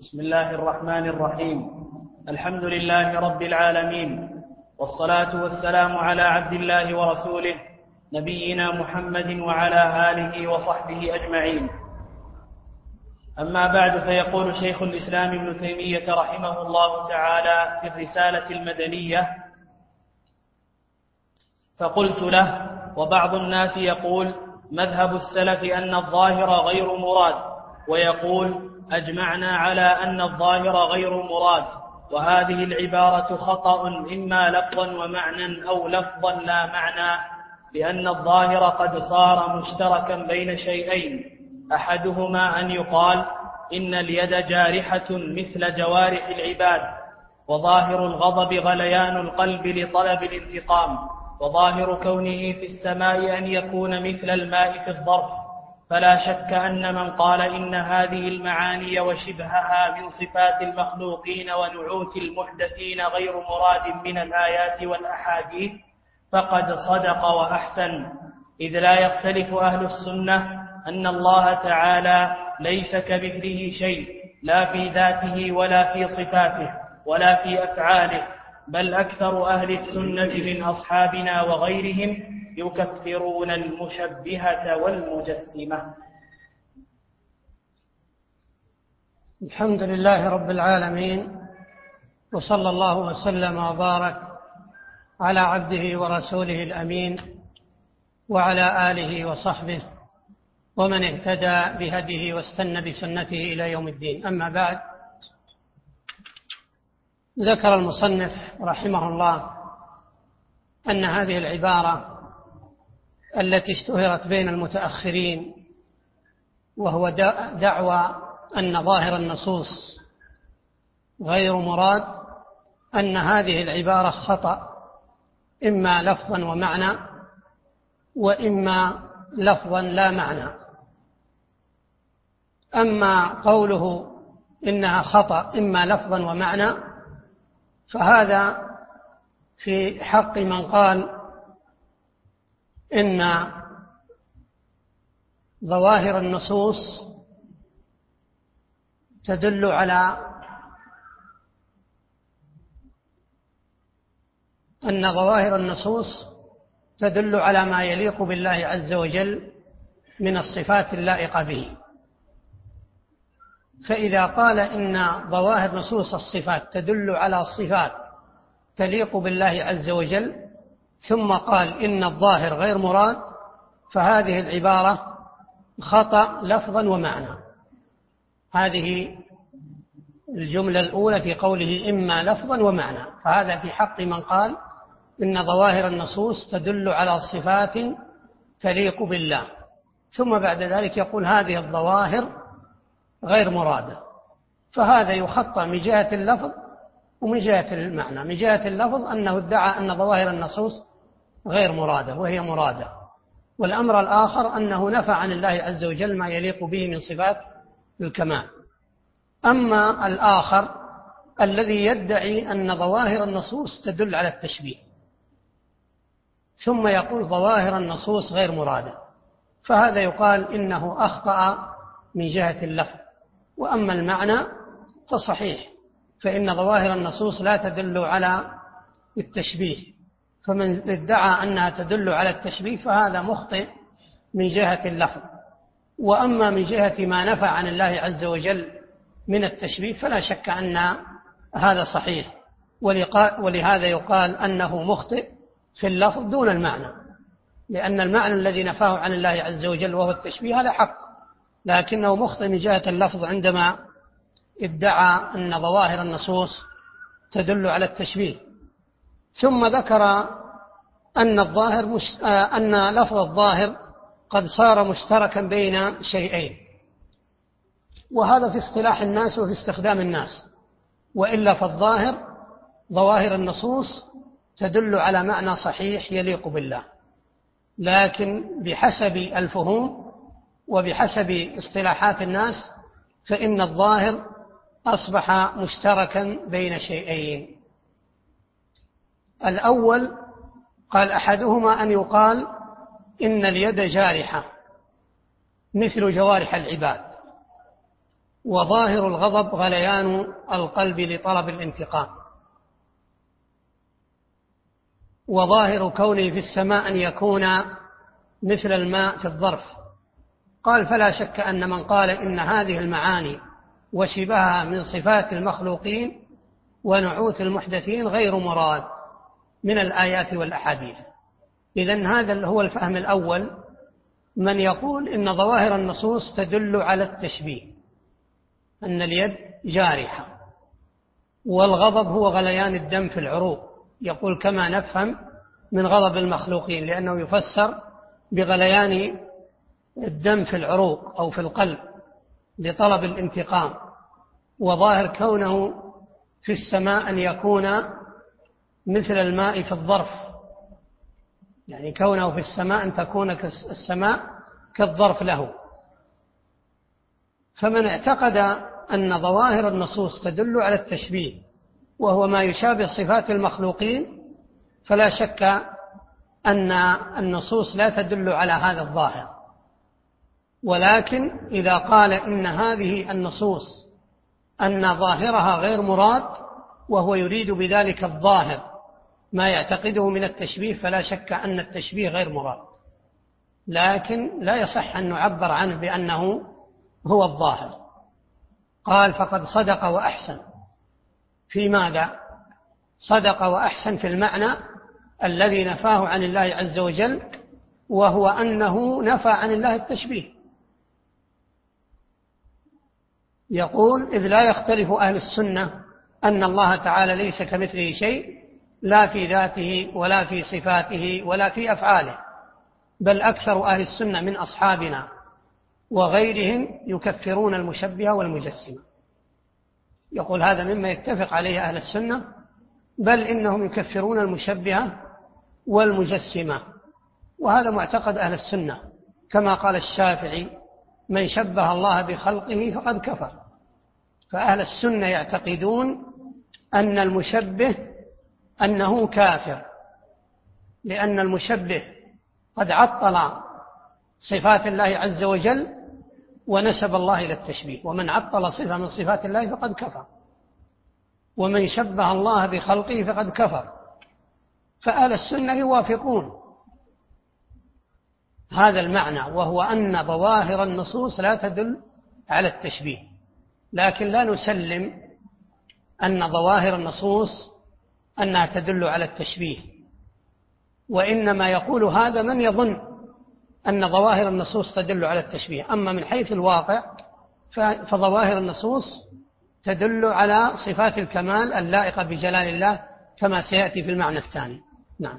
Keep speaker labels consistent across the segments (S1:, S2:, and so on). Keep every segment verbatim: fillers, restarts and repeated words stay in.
S1: بسم الله الرحمن الرحيم. الحمد لله رب العالمين، والصلاة والسلام على عبد الله ورسوله نبينا محمد وعلى آله وصحبه أجمعين. أما بعد، فيقول شيخ الإسلام ابن تيمية رحمه الله تعالى في الرسالة المدنية: فقلت له: وبعض الناس يقول مذهب السلف أن الظاهر غير مراد، ويقول أجمعنا على أن الظاهر غير مراد، وهذه العبارة خطأ إما لفظا ومعنى أو لفظا لا معنى، لأن الظاهر قد صار مشتركا بين شيئين، أحدهما أن يقال إن اليد جارحة مثل جوارح العباد، وظاهر الغضب غليان القلب لطلب الانتقام، وظاهر كونه في السماء أن يكون مثل الماء في الظرف. فلا شك أن من قال إن هذه المعاني وشبهها من صفات المخلوقين ونعوت المحدثين غير مراد من الآيات والأحاديث فقد صدق وأحسن، إذ لا يختلف أهل السنة أن الله تعالى ليس كمثله شيء، لا في ذاته ولا في صفاته ولا في أفعاله، بل أكثر أهل السنة من أصحابنا وغيرهم يكفرون المشبهة والمجسمة.
S2: الحمد لله رب العالمين، وصلى الله وسلم وبارك على عبده ورسوله الأمين وعلى آله وصحبه ومن اهتدى بهديه واستنى بسنته إلى يوم الدين. أما بعد، ذكر المصنف رحمه الله أن هذه العبارة التي اشتهرت بين المتأخرين، وهو دعوى أن ظاهر النصوص غير مراد، أن هذه العبارة خطأ إما لفظا ومعنى وإما لفظا لا معنى. أما قوله إنها خطأ إما لفظا ومعنى فهذا في حق من قال إن ظواهر النصوص تدل على أن ظواهر النصوص تدل على ما يليق بالله عز وجل من الصفات اللائقة به. فإذا قال إن ظواهر نصوص الصفات تدل على صفات تليق بالله عز وجل، ثم قال إن الظاهر غير مراد، فهذه العبارة خطأ لفظا ومعنى. هذه الجملة الأولى في قوله إما لفظا ومعنى، فهذا في حق من قال إن ظواهر النصوص تدل على صفات تليق بالله، ثم بعد ذلك يقول هذه الظواهر غير مرادة، فهذا يخطأ من جهة اللفظ ومن جهة المعنى. من جهة اللفظ أنه ادعى أن ظواهر النصوص غير مرادة وهي مرادة، والأمر الآخر أنه نفى عن الله عز وجل ما يليق به من صفات الكمال. أما الآخر الذي يدعي أن ظواهر النصوص تدل على التشبيه ثم يقول ظواهر النصوص غير مرادة، فهذا يقال إنه أخطأ من جهة اللفظ. وأما المعنى فصحيح، فإن ظواهر النصوص لا تدل على التشبيه، فمن ادعى أنها تدل على التشبيه فهذا مخطئ من جهة اللفظ. وأما من جهة ما نفى عن الله عز وجل من التشبيه فلا شك أن هذا صحيح، ولهذا يقال أنه مخطئ في اللفظ دون المعنى، لأن المعنى الذي نفاه عن الله عز وجل وهو التشبيه هذا حق، لكنه مخطئ من جهة اللفظ عندما ادعى أن ظواهر النصوص تدل على التشبيه. ثم ذكر أن الظاهر مش... أن لفظ الظاهر قد صار مشتركا بين شيئين، وهذا في اصطلاح الناس وفي استخدام الناس، وإلا فالظاهر ظواهر النصوص تدل على معنى صحيح يليق بالله، لكن بحسب الفهوم وبحسب اصطلاحات الناس فإن الظاهر أصبح مشتركا بين شيئين. الأول قال أحدهما أن يقال إن اليد جارحة مثل جوارح العباد، وظاهر الغضب غليان القلب لطلب الانتقام، وظاهر كونه في السماء أن يكون مثل الماء في الظرف. قال فلا شك أن من قال إن هذه المعاني وشبهها من صفات المخلوقين ونعوت المحدثين غير مراد من الآيات والأحاديث. إذن هذا هو الفهم الأول، من يقول إن ظواهر النصوص تدل على التشبيه، أن اليد جارحة والغضب هو غليان الدم في العروق، يقول كما نفهم من غضب المخلوقين، لأنه يفسر بغليان الدم في العروق أو في القلب لطلب الانتقام. وظاهر كونه في السماء أن يكون مثل الماء في الظرف، يعني كونه في السماء أن تكون السماء كالظرف له. فمن اعتقد أن ظواهر النصوص تدل على التشبيه وهو ما يشابه صفات المخلوقين، فلا شك أن النصوص لا تدل على هذا الظاهر. ولكن إذا قال إن هذه النصوص أن ظاهرها غير مراد وهو يريد بذلك الظاهر ما يعتقده من التشبيه، فلا شك أن التشبيه غير مراد، لكن لا يصح أن نعبر عنه بأنه هو الظاهر. قال فقد صدق وأحسن. في ماذا؟ صدق وأحسن في المعنى الذي نفاه عن الله عز وجل، وهو أنه نفى عن الله التشبيه. يقول إذ لا يختلف أهل السنة أن الله تعالى ليس كمثله شيء، لا في ذاته ولا في صفاته ولا في أفعاله، بل أكثر أهل السنة من أصحابنا وغيرهم يكفرون المشبهة والمجسمة. يقول هذا مما يتفق عليه أهل السنة، بل إنهم يكفرون المشبهة والمجسمة، وهذا معتقد أهل السنة، كما قال الشافعي من شبه الله بخلقه فقد كفر. فأهل السنة يعتقدون أن المشبه أنه كافر، لأن المشبه قد عطل صفات الله عز وجل ونسب الله إلى التشبيه، ومن عطل صفة من صفات الله فقد كفر، ومن شبه الله بخلقه فقد كفر. فأهل السنة يوافقون هذا المعنى، وهو أن ظواهر النصوص لا تدل على التشبيه، لكن لا نسلم أن ظواهر النصوص أنها تدل على التشبيه، وإنما يقول هذا من يظن أن ظواهر النصوص تدل على التشبيه. أما من حيث الواقع فظواهر النصوص تدل على صفات الكمال اللائقة بجلال الله، كما سيأتي في المعنى الثاني. نعم.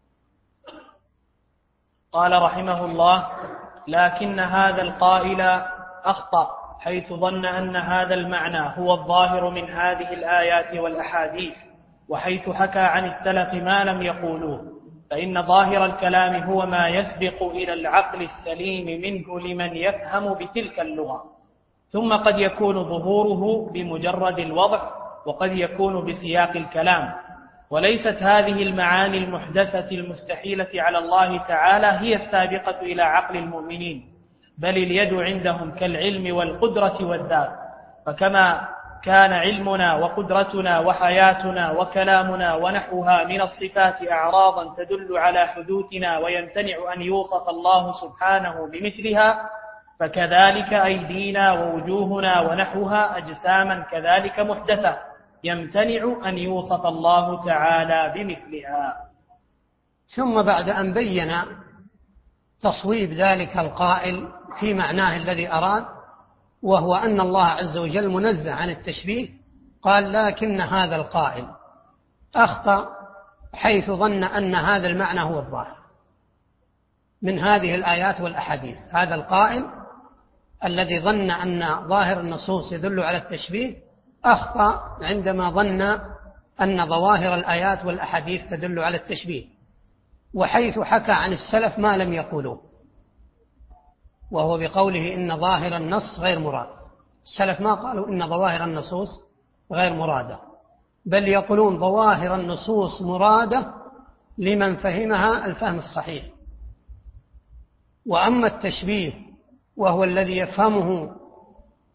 S1: قال رحمه الله: لكن هذا القائل أخطأ حيث ظن أن هذا المعنى هو الظاهر من هذه الآيات والأحاديث، وحيث حكى عن السلف ما لم يقولوه، فإن ظاهر الكلام هو ما يسبق إلى العقل السليم منه لمن يفهم بتلك اللغة، ثم قد يكون ظهوره بمجرد الوضع، وقد يكون بسياق الكلام. وليست هذه المعاني المحدثة المستحيلة على الله تعالى هي السابقة إلى عقل المؤمنين، بل اليد عندهم كالعلم والقدرة والذات. فكما كان علمنا وقدرتنا وحياتنا وكلامنا ونحوها من الصفات أعراضا تدل على حدوثنا ويمتنع أن يوصف الله سبحانه بمثلها، فكذلك أيدينا ووجوهنا ونحوها أجساما كذلك محدثة يمتنع أن يوصف الله تعالى بمثلها.
S2: ثم بعد أن بين تصويب ذلك القائل في معناه الذي أراد، وهو أن الله عز وجل منزه عن التشبيه، قال لكن هذا القائل أخطأ حيث ظن أن هذا المعنى هو الظاهر من هذه الآيات والأحاديث. هذا القائل الذي ظن أن ظاهر النصوص يدل على التشبيه أخطأ عندما ظن أن ظواهر الآيات والأحاديث تدل على التشبيه، وحيث حكى عن السلف ما لم يقولوه، وهو بقوله إن ظاهر النص غير مراد. السلف ما قالوا إن ظواهر النصوص غير مرادة، بل يقولون ظواهر النصوص مرادة لمن فهمها الفهم الصحيح. وأما التشبيه وهو الذي يفهمه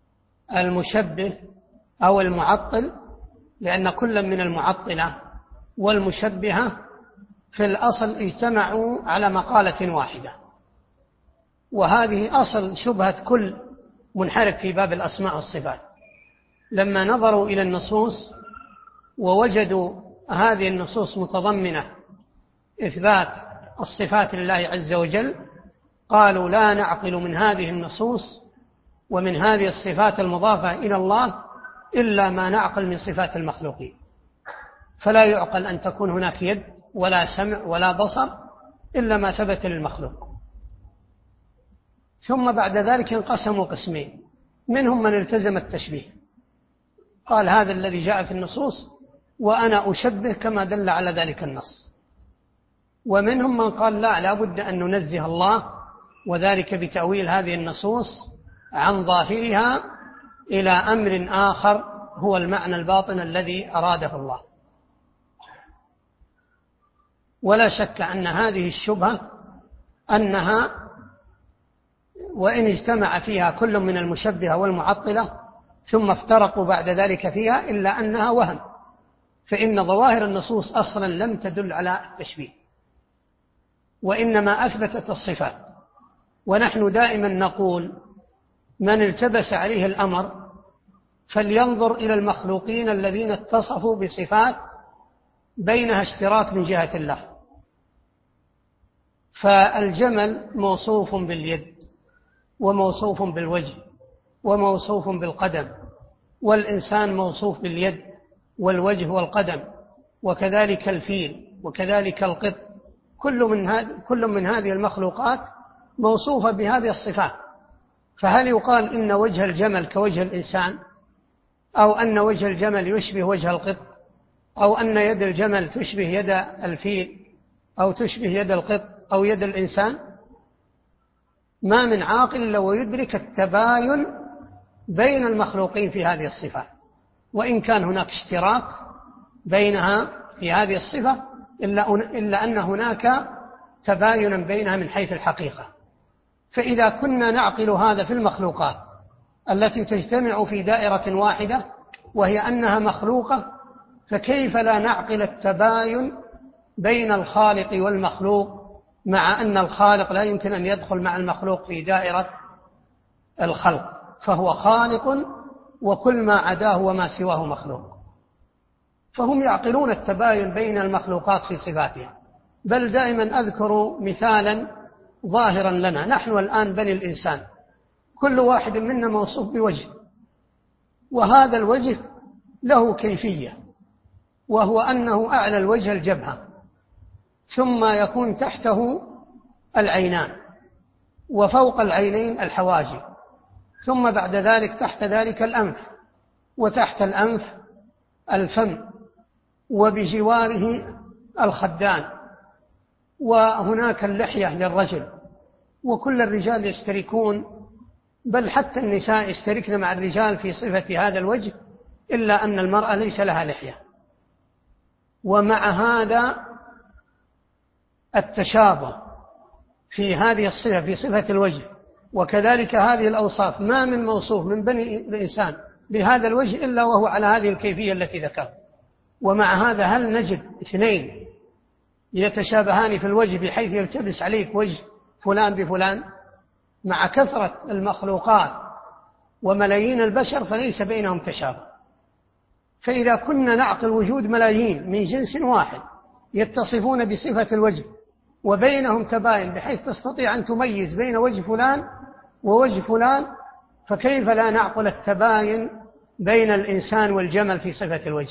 S2: المشبه أو المعطل، لأن كل من المعطلة والمشبهة في الأصل اجتمعوا على مقالة واحدة، وهذه أصل شبهة كل منحرف في باب الأسماء والصفات. لما نظروا إلى النصوص ووجدوا هذه النصوص متضمنة إثبات الصفات لله عز وجل، قالوا لا نعقل من هذه النصوص ومن هذه الصفات المضافة إلى الله إلا ما نعقل من صفات المخلوقين، فلا يعقل أن تكون هناك يد ولا سمع ولا بصر إلا ما ثبت للمخلوق. ثم بعد ذلك انقسموا قسمين، منهم من التزم التشبيه، قال هذا الذي جاء في النصوص وأنا أشبه كما دل على ذلك النص، ومنهم من قال لا، لا بد أن ننزه الله، وذلك بتأويل هذه النصوص عن ظاهرها إلى أمر آخر هو المعنى الباطن الذي أراده الله. ولا شك أن هذه الشبهة أنها وإن اجتمع فيها كل من المشبهة والمعطلة ثم افترقوا بعد ذلك فيها إلا أنها وهم، فإن ظواهر النصوص أصلا لم تدل على التشبيه وإنما أثبتت الصفات. ونحن دائما نقول من التبس عليه الأمر فلينظر إلى المخلوقين الذين اتصفوا بصفات بينها اشتراك من جهة الله. فالجمل موصوف باليد وموصوف بالوجه وموصوف بالقدم، والإنسان موصوف باليد والوجه والقدم، وكذلك الفيل وكذلك القط، كل من هذه كل من هذه المخلوقات موصوفة بهذه الصفات. فهل يقال إن وجه الجمل كوجه الإنسان، أو أن وجه الجمل يشبه وجه القط، أو أن يد الجمل تشبه يد الفيل، أو تشبه يد القط أو يد الإنسان؟ ما من عاقل لو يدرك التباين بين المخلوقين في هذه الصفات، وإن كان هناك اشتراك بينها في هذه الصفة إلا أن هناك تباينا بينها من حيث الحقيقة. فإذا كنا نعقل هذا في المخلوقات التي تجتمع في دائرة واحدة وهي أنها مخلوقة، فكيف لا نعقل التباين بين الخالق والمخلوق، مع أن الخالق لا يمكن أن يدخل مع المخلوق في دائرة الخلق، فهو خالق وكل ما عداه وما سواه مخلوق. فهم يعقلون التباين بين المخلوقات في صفاتها. بل دائما أذكر مثالا ظاهرا لنا، نحن الآن بني الإنسان كل واحد منا موصوف بوجه، وهذا الوجه له كيفية، وهو أنه أعلى الوجه الجبهة، ثم يكون تحته العينان، وفوق العينين الحواجب، ثم بعد ذلك تحت ذلك الأنف، وتحت الأنف الفم، وبجواره الخدان، وهناك اللحية للرجل. وكل الرجال يشتركون، بل حتى النساء يشتركن مع الرجال في صفة هذا الوجه، إلا أن المرأة ليس لها لحية. ومع هذا التشابه في هذه الصفة، في صفة الوجه، وكذلك هذه الأوصاف، ما من موصوف من بني الإنسان بهذا الوجه إلا وهو على هذه الكيفية التي ذكرت. ومع هذا هل نجد اثنين يتشابهان في الوجه بحيث يلتبس عليك وجه فلان بفلان؟ مع كثرة المخلوقات وملايين البشر فليس بينهم تشابه. فإذا كنا نعقل وجود ملايين من جنس واحد يتصفون بصفة الوجه وبينهم تباين بحيث تستطيع أن تميز بين وجه فلان ووجه فلان، فكيف لا نعقل التباين بين الإنسان والجمل في صفة الوجه؟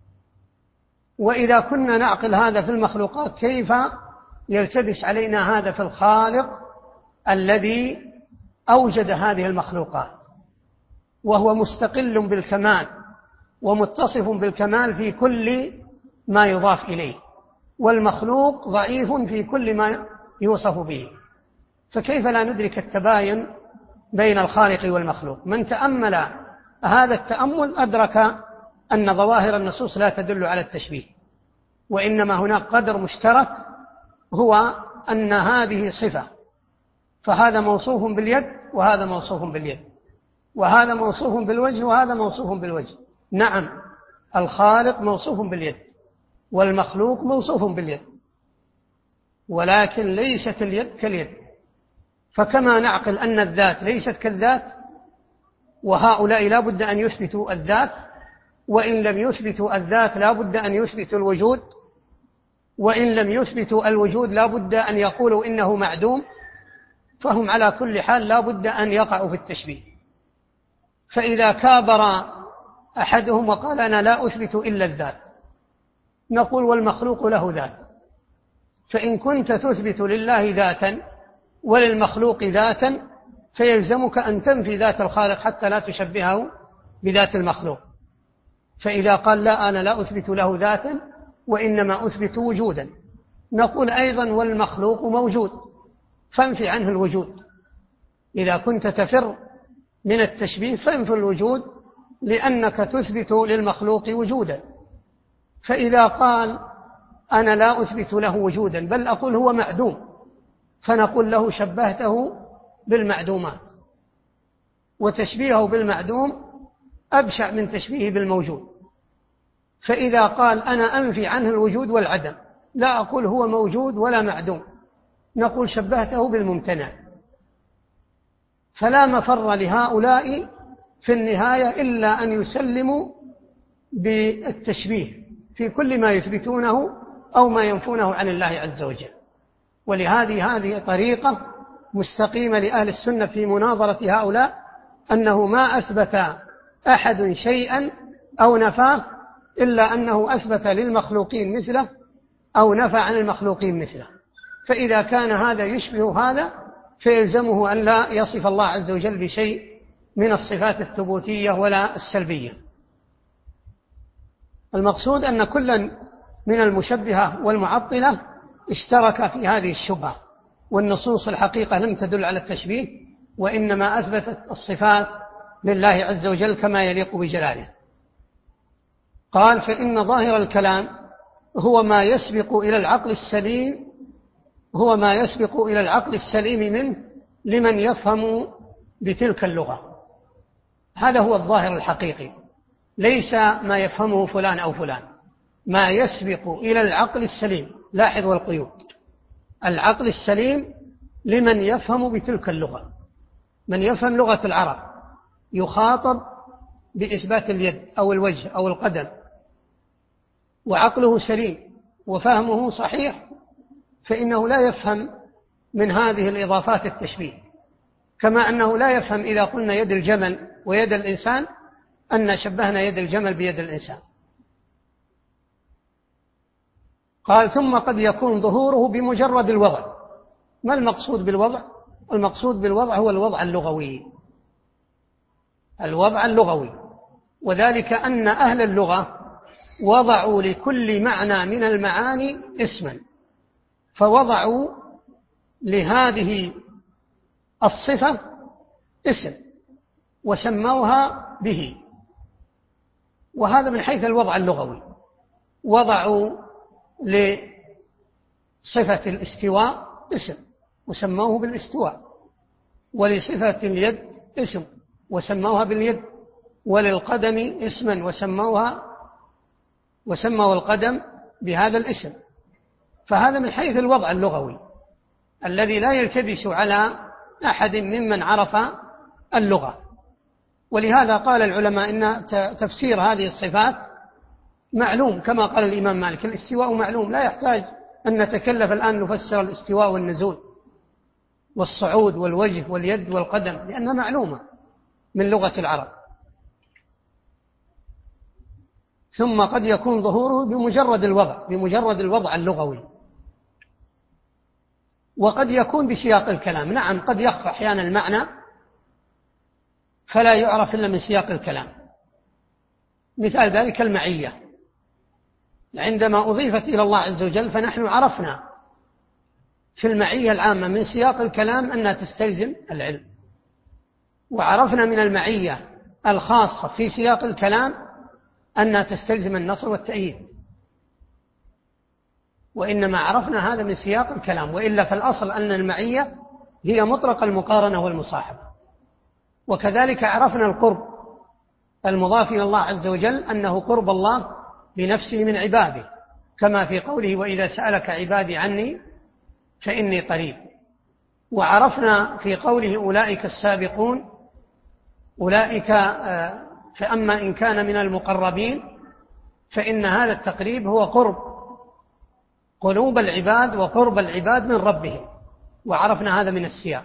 S2: وإذا كنا نعقل هذا في المخلوقات كيف يلتبس علينا هذا في الخالق الذي أوجد هذه المخلوقات، وهو مستقل بالكمال ومتصف بالكمال في كل ما يضاف إليه، والمخلوق ضعيف في كل ما يوصف به. فكيف لا ندرك التباين بين الخالق والمخلوق؟ من تأمل هذا التأمل أدرك أن ظواهر النصوص لا تدل على التشبيه، وإنما هناك قدر مشترك هو أن هذه صفة، فهذا موصوف باليد وهذا موصوف باليد، وهذا موصوف بالوجه وهذا موصوف بالوجه. نعم، الخالق موصوف باليد والمخلوق موصوف باليد، ولكن ليست اليد كاليد. فكما نعقل أن الذات ليست كالذات، وهؤلاء لا بد أن يثبتوا الذات، وإن لم يثبتوا الذات لا بد أن يثبتوا الوجود، وإن لم يثبتوا الوجود لا بد أن يقولوا إنه معدوم، فهم على كل حال لا بد أن يقعوا في التشبيه. فإذا كابر أحدهم وقال أنا لا أثبت إلا الذات، نقول والمخلوق له ذات، فإن كنت تثبت لله ذاتا وللمخلوق ذاتا فيلزمك أن تنفي ذات الخالق حتى لا تشبهه بذات المخلوق. فإذا قال لا أنا لا أثبت له ذاتا وإنما أثبت وجودا، نقول أيضا والمخلوق موجود، فانفي عنه الوجود. إذا كنت تفر من التشبيه فانفي الوجود، لأنك تثبت للمخلوق وجودا. فإذا قال أنا لا أثبت له وجودا بل أقول هو معدوم، فنقول له شبهته بالمعدومات، وتشبيهه بالمعدوم أبشع من تشبيهه بالموجود. فإذا قال أنا أنفي عنه الوجود والعدم، لا أقول هو موجود ولا معدوم، نقول شبهته بالممتنع. فلا مفر لهؤلاء في النهاية إلا أن يسلموا بالتشبيه في كل ما يثبتونه أو ما ينفونه عن الله عز وجل. ولهذه هذه طريقة مستقيمة لأهل السنة في مناظرة هؤلاء، أنه ما أثبت أحد شيئا أو نفاه إلا أنه أثبت للمخلوقين مثله أو نفى عن المخلوقين مثله. فإذا كان هذا يشبه هذا فيلزمه أن لا يصف الله عز وجل بشيء من الصفات الثبوتية ولا السلبية. المقصود أن كلا من المشبهة والمعطلة اشترك في هذه الشبهة، والنصوص الحقيقة لم تدل على التشبيه، وإنما أثبتت الصفات لله عز وجل كما يليق بجلاله. قال فإن ظاهر الكلام هو ما يسبق إلى العقل السليم هو ما يسبق إلى العقل السليم منه لمن يفهم بتلك اللغة. هذا هو الظاهر الحقيقي، ليس ما يفهمه فلان أو فلان، ما يسبق إلى العقل السليم. لاحظ والقيود، العقل السليم لمن يفهم بتلك اللغة. من يفهم لغة العرب يخاطب بإثبات اليد أو الوجه أو القدم وعقله سليم وفهمه صحيح، فإنه لا يفهم من هذه الإضافات التشبيه، كما أنه لا يفهم إذا قلنا يد الجمل ويد الإنسان أن شبهنا يد الجمل بيد الإنسان. قال ثم قد يكون ظهوره بمجرد الوضع. ما المقصود بالوضع؟ المقصود بالوضع هو الوضع اللغوي، الوضع اللغوي، وذلك أن أهل اللغة وضعوا لكل معنى من المعاني اسما، فوضعوا لهذه الصفة اسم وسموها به، وهذا من حيث الوضع اللغوي. وضعوا لصفة الاستواء اسم وسموه بالاستواء، ولصفة اليد اسم وسموها باليد، وللقدم اسما وسموها وسموا القدم بهذا الاسم. فهذا من حيث الوضع اللغوي الذي لا يلتبس على أحد ممن عرف اللغة. ولهذا قال العلماء إن تفسير هذه الصفات معلوم، كما قال الإمام مالك الاستواء معلوم، لا يحتاج أن نتكلف الآن نفسر الاستواء والنزول والصعود والوجه واليد والقدم، لأنها معلومة من لغة العرب. ثم قد يكون ظهوره بمجرد الوضع بمجرد الوضع اللغوي، وقد يكون بسياق الكلام. نعم، قد يخفى أحيانا المعنى فلا يعرف إلا من سياق الكلام. مثال ذلك المعية، عندما أضيفت إلى الله عز وجل فنحن عرفنا في المعية العامة من سياق الكلام أنها تستلزم العلم، وعرفنا من المعية الخاصة في سياق الكلام أنها تستلزم النصر والتأييد، وإنما عرفنا هذا من سياق الكلام، وإلا فالأصل أن المعية هي مطلق المقارنة والمصاحبة، وكذلك عرفنا القرب المضاف إلى الله عز وجل أنه قرب الله بنفسه من عباده، كما في قوله وإذا سألك عبادي عني فإني قريب. وعرفنا في قوله أولئك السابقون أولئك، فأما إن كان من المقربين فإن هذا التقريب هو قرب قلوب العباد وقرب العباد من ربهم، وعرفنا هذا من السياق.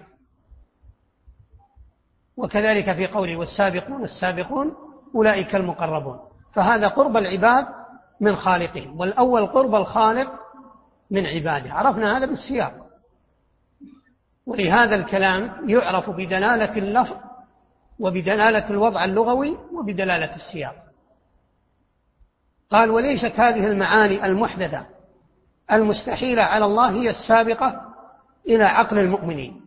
S2: وكذلك في قوله والسابقون السابقون أولئك المقربون، فهذا قرب العباد من خالقهم، والأول قرب الخالق من عباده، عرفنا هذا بالسياق. ولهذا الكلام يعرف بدلالة اللفظ وبدلالة الوضع اللغوي وبدلالة السياق. قال وليست هذه المعاني المحدثة المستحيلة على الله هي السابقة إلى عقل المؤمنين.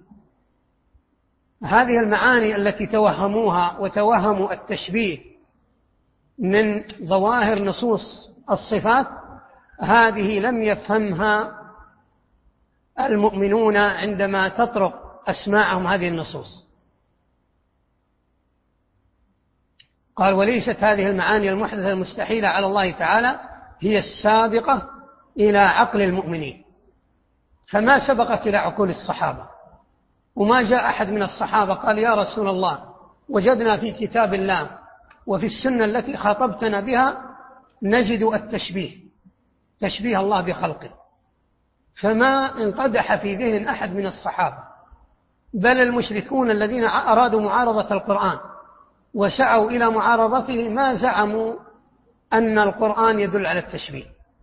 S2: هذه المعاني التي توهموها وتوهموا التشبيه من ظواهر نصوص الصفات، هذه لم يفهمها المؤمنون عندما تطرق أسماعهم هذه النصوص. قال وليست هذه المعاني المحدثة المستحيلة على الله تعالى هي السابقة إلى عقل المؤمنين، فما سبقت إلى عقول الصحابة، وما جاء أحد من الصحابة قال يا رسول الله وجدنا في كتاب الله وفي السنة التي خاطبتنا بها نجد التشبيه، تشبيه الله بخلقه، فما انقدح في ذهن أحد من الصحابة. بل المشركون الذين أرادوا معارضة القرآن وسعوا إلى معارضته ما زعموا أن القرآن يدل على التشبيه،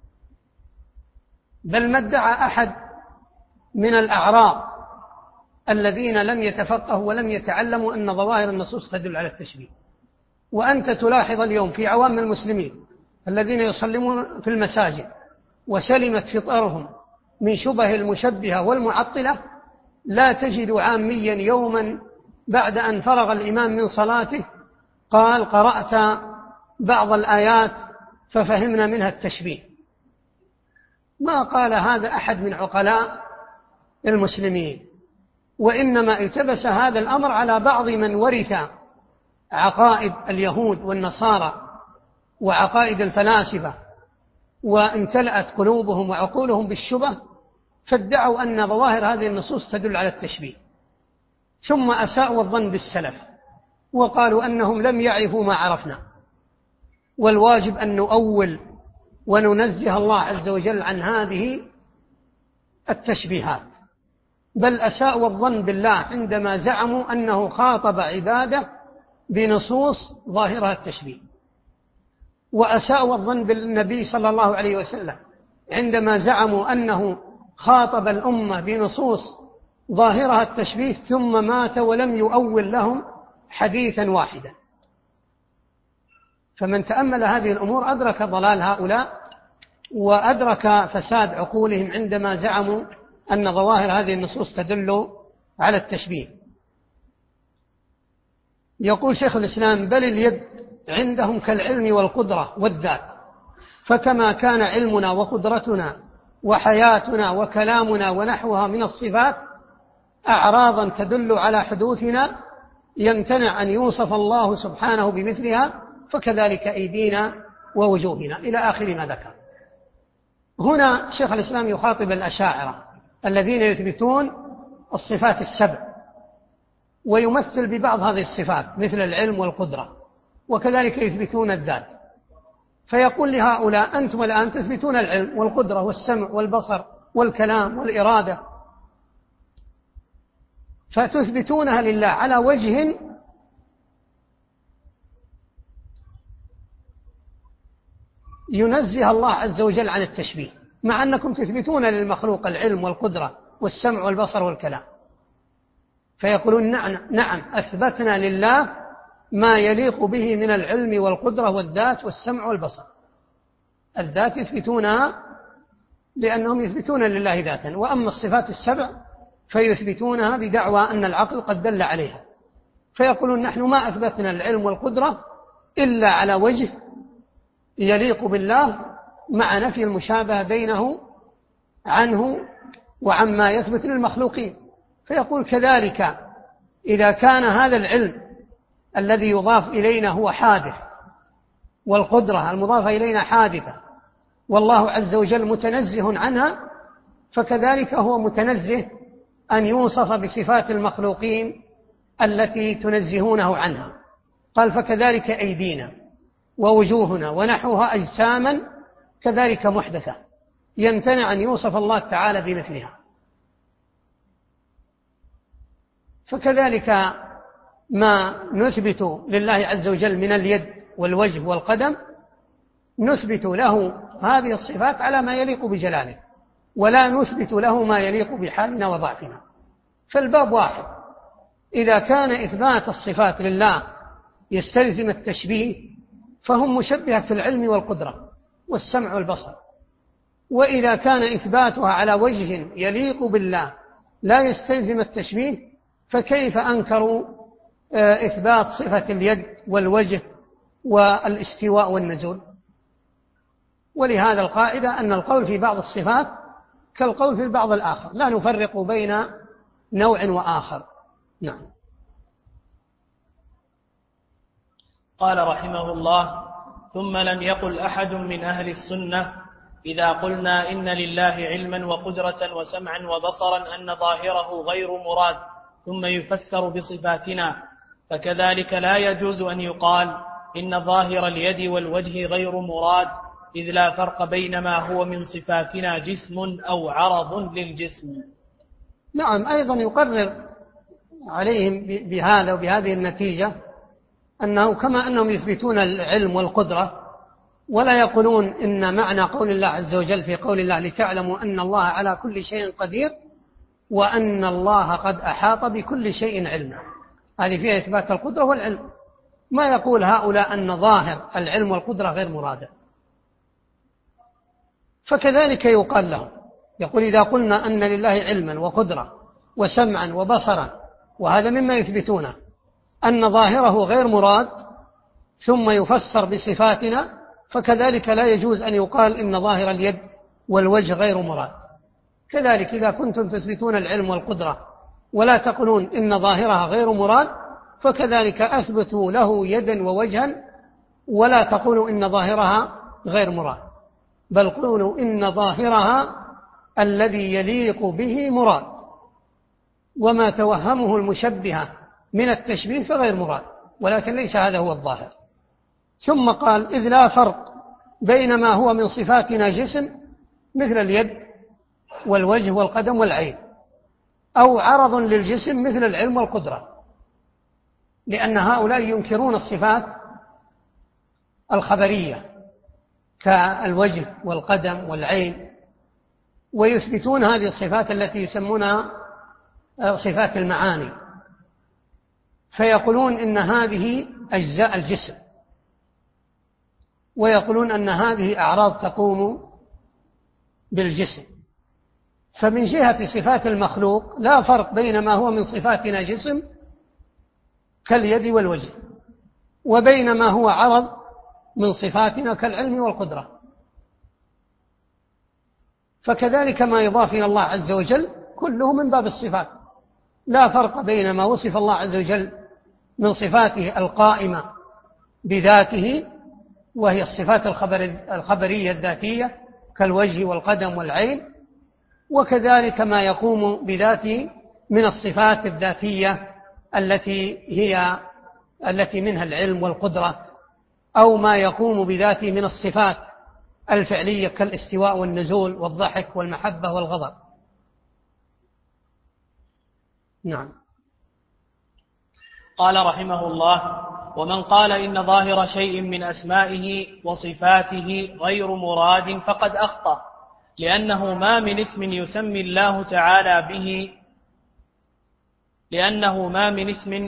S2: بل ما ادعى أحد من الأعراب الذين لم يتفقهوا ولم يتعلموا أن ظواهر النصوص تدل على التشبيه. وأنت تلاحظ اليوم في عوام المسلمين الذين يصلون في المساجد وسلمت فطرهم من شبه المشبهة والمعطلة، لا تجد عاميا يوما بعد أن فرغ الإمام من صلاته قال قرأت بعض الآيات ففهمنا منها التشبيه. ما قال هذا أحد من عقلاء المسلمين، وإنما التبس هذا الأمر على بعض من ورث عقائد اليهود والنصارى وعقائد الفلاسفة وامتلأت قلوبهم وعقولهم بالشبه، فادعوا أن ظواهر هذه النصوص تدل على التشبيه، ثم أساءوا الظن بالسلف وقالوا أنهم لم يعرفوا ما عرفنا، والواجب أن نؤول وننزه الله عز وجل عن هذه التشبيهات. بل أساءوا الظن بالله عندما زعموا أنه خاطب عباده بنصوص ظاهرها التشبيه، وأساءوا الظن بالنبي صلى الله عليه وسلم عندما زعموا أنه خاطب الأمة بنصوص ظاهرها التشبيه ثم مات ولم يؤول لهم حديثا واحدا. فمن تأمل هذه الأمور أدرك ضلال هؤلاء وأدرك فساد عقولهم عندما زعموا أن ظواهر هذه النصوص تدل على التشبيه. يقول شيخ الإسلام بل اليد عندهم كالعلم والقدرة والذات، فكما كان علمنا وقدرتنا وحياتنا وكلامنا ونحوها من الصفات أعراضا تدل على حدوثنا يمتنع أن يوصف الله سبحانه بمثلها، فكذلك أيدينا ووجوهنا إلى آخر ما ذكر. هنا شيخ الإسلام يخاطب الأشاعرة الذين يثبتون الصفات السبع ويمثل ببعض هذه الصفات مثل العلم والقدرة، وكذلك يثبتون الذات، فيقول لهؤلاء أنتم الآن تثبتون العلم والقدرة والسمع والبصر والكلام والإرادة، فتثبتونها لله على وجه ينزه الله عز وجل عن التشبيه، مع أنكم تثبتون للمخلوق العلم والقدرة والسمع والبصر والكلام. فيقولون نعم, نعم أثبتنا لله ما يليق به من العلم والقدرة والذات والسمع والبصر. الذات يثبتونها لأنهم يثبتون لله ذاتا، وأما الصفات السبع فيثبتونها بدعوى أن العقل قد دل عليها، فيقولون نحن ما أثبتنا العلم والقدرة إلا على وجه يليق بالله مع نفي المشابهة بينه عنه وعما يثبت للمخلوقين. فيقول كذلك إذا كان هذا العلم الذي يضاف إلينا هو حادث، والقدرة المضافة إلينا حادثة، والله عز وجل متنزه عنها، فكذلك هو متنزه أن يوصف بصفات المخلوقين التي تنزهونه عنها. قال فكذلك أيدينا ووجوهنا ونحوها أجساما كذلك محدثة، يمتنع أن يوصف الله تعالى بمثلها. فكذلك ما نثبت لله عز وجل من اليد والوجه والقدم نثبت له هذه الصفات على ما يليق بجلاله، ولا نثبت له ما يليق بحالنا وضعفنا. فالباب واحد، إذا كان إثبات الصفات لله يستلزم التشبيه فهم مشبهة في العلم والقدرة والسمع والبصر، وإذا كان إثباتها على وجه يليق بالله لا يستلزم التشبيه فكيف أنكروا إثبات صفة اليد والوجه والاستواء والنزول؟ ولهذا القاعدة أن القول في بعض الصفات كالقول في البعض الآخر، لا نفرق بين نوع وآخر. نعم.
S1: قال رحمه الله: ثم لم يقل أحد من أهل السنة إذا قلنا إن لله علما وقدرة وسمعا وبصرا أن ظاهره غير مراد ثم يفسر بصفاتنا، فكذلك لا يجوز أن يقال إن ظاهر اليد والوجه غير مراد، إذ لا فرق بين ما هو من صفاتنا جسم أو عرض للجسم.
S2: نعم. أيضا يقرر عليهم بهذا وبهذه النتيجة أنه كما أنهم يثبتون العلم والقدرة ولا يقولون إن معنى قول الله عز وجل في قول الله لتعلموا أن الله على كل شيء قدير وأن الله قد أحاط بكل شيء علما، هذه فيها إثبات القدرة والعلم. ما يقول هؤلاء أن ظاهر العلم والقدرة غير مرادة. فكذلك يقال لهم، يقول إذا قلنا أن لله علما وقدرة وسمعا وبصرا، وهذا مما يثبتونه، أن ظاهره غير مراد ثم يفسر بصفاتنا، فكذلك لا يجوز أن يقال إن ظاهر اليد والوجه غير مراد. كذلك إذا كنتم تثبتون العلم والقدرة ولا تقولون إن ظاهرها غير مراد، فكذلك أثبتوا له يدا ووجها ولا تقولوا إن ظاهرها غير مراد، بل قولوا إن ظاهرها الذي يليق به مراد، وما توهمه المشبهة من التشبيه فغير مراد، ولكن ليس هذا هو الظاهر. ثم قال إذ لا فرق بين ما هو من صفاتنا جسم مثل اليد والوجه والقدم والعين، أو عرض للجسم مثل العلم والقدرة، لأن هؤلاء ينكرون الصفات الخبرية كالوجه والقدم والعين، ويثبتون هذه الصفات التي يسمونها صفات المعاني، فيقولون إن هذه أجزاء الجسم، ويقولون أن هذه أعراض تقوم بالجسم. فمن جهة صفات المخلوق لا فرق بين ما هو من صفاتنا جسم كاليد والوجه وبين ما هو عرض من صفاتنا كالعلم والقدرة. فكذلك ما يضاف إلى الله عز وجل كله من باب الصفات، لا فرق بين ما وصف الله عز وجل من صفاته القائمة بذاته وهي الصفات الخبرية الذاتية كالوجه والقدم والعين، وكذلك ما يقوم بذاته من الصفات الذاتية التي هي التي منها العلم والقدرة، أو ما يقوم بذاته من الصفات الفعلية كالاستواء والنزول والضحك والمحبة والغضب. نعم.
S1: قال رحمه الله: ومن قال إن ظاهر شيء من أسمائه وصفاته غير مراد فقد أخطأ، لأنه ما من اسم يسمي الله تعالى به لأنه ما من اسم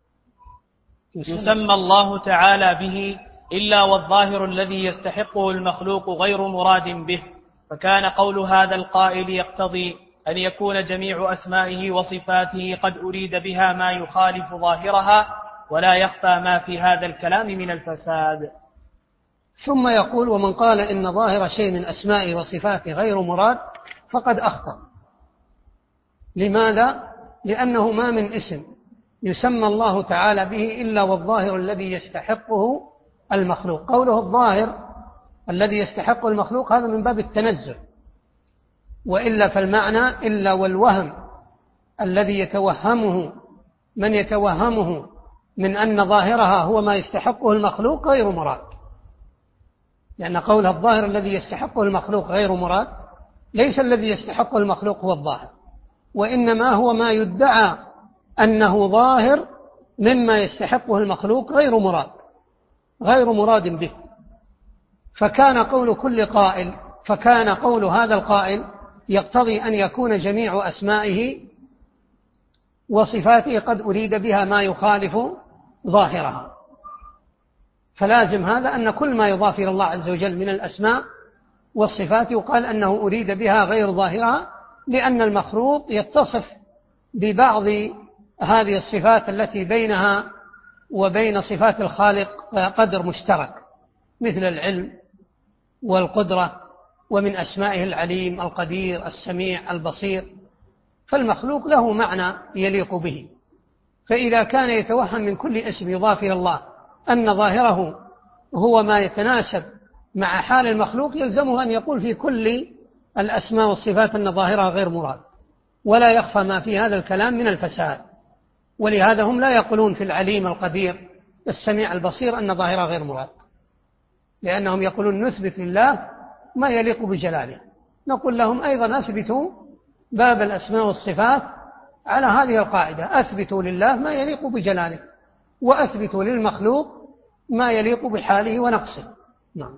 S1: يسمى الله تعالى به إلا والظاهر الذي يستحقه المخلوق غير مراد به، فكان قول هذا القائل يقتضي أن يكون جميع أسمائه وصفاته قد أريد بها ما يخالف ظاهرها، ولا يخفى ما في هذا الكلام من الفساد.
S2: ثم يقول: ومن قال إن ظاهر شيء من أسمائه وصفاته غير مراد فقد أخطأ. لماذا؟ لأنه ما من اسم يسمى الله تعالى به إلا والظاهر الذي يستحقه المخلوق. قوله الظاهر الذي يستحقه المخلوق هذا من باب التنزل، وإلا فالمعنى إلا والوهم الذي يتوهمه من يتوهمه من أن ظاهرها هو ما يستحقه المخلوق غير مراد، لأن قولها الظاهر الذي يستحقه المخلوق غير مراد، ليس الذي يستحقه المخلوق هو الظاهر، وإنما هو ما يدعى أنه ظاهر مما يستحقه المخلوق غير مراد غير مراد به. فكان قول كل قائل فكان قول هذا القائل يقتضي أن يكون جميع أسمائه وصفاته قد أريد بها ما يخالف ظاهرها، فلازم هذا أن كل ما يضاف إلى الله عز وجل من الأسماء والصفات يقال أنه أريد بها غير ظاهرها، لأن المخلوق يتصف ببعض هذه الصفات التي بينها وبين صفات الخالق قدر مشترك، مثل العلم والقدرة، ومن أسمائه العليم القدير السميع البصير، فالمخلوق له معنى يليق به. فإذا كان يتوهم من كل اسم يضاف إلى الله أن ظاهره هو ما يتناسب مع حال المخلوق، يلزمه أن يقول في كل الأسماء والصفات أن ظاهرها غير مراد، ولا يخفى ما في هذا الكلام من الفساد. ولهذا هم لا يقولون في العليم القدير السميع البصير أن ظاهرها غير مراد، لأنهم يقولون نثبت لله ما يليق بجلاله. نقول لهم أيضا أثبتوا باب الأسماء والصفات على هذه القاعدة: أثبتوا لله ما يليق بجلاله، وأثبتوا للمخلوق ما يليق بحاله ونقصه. نعم.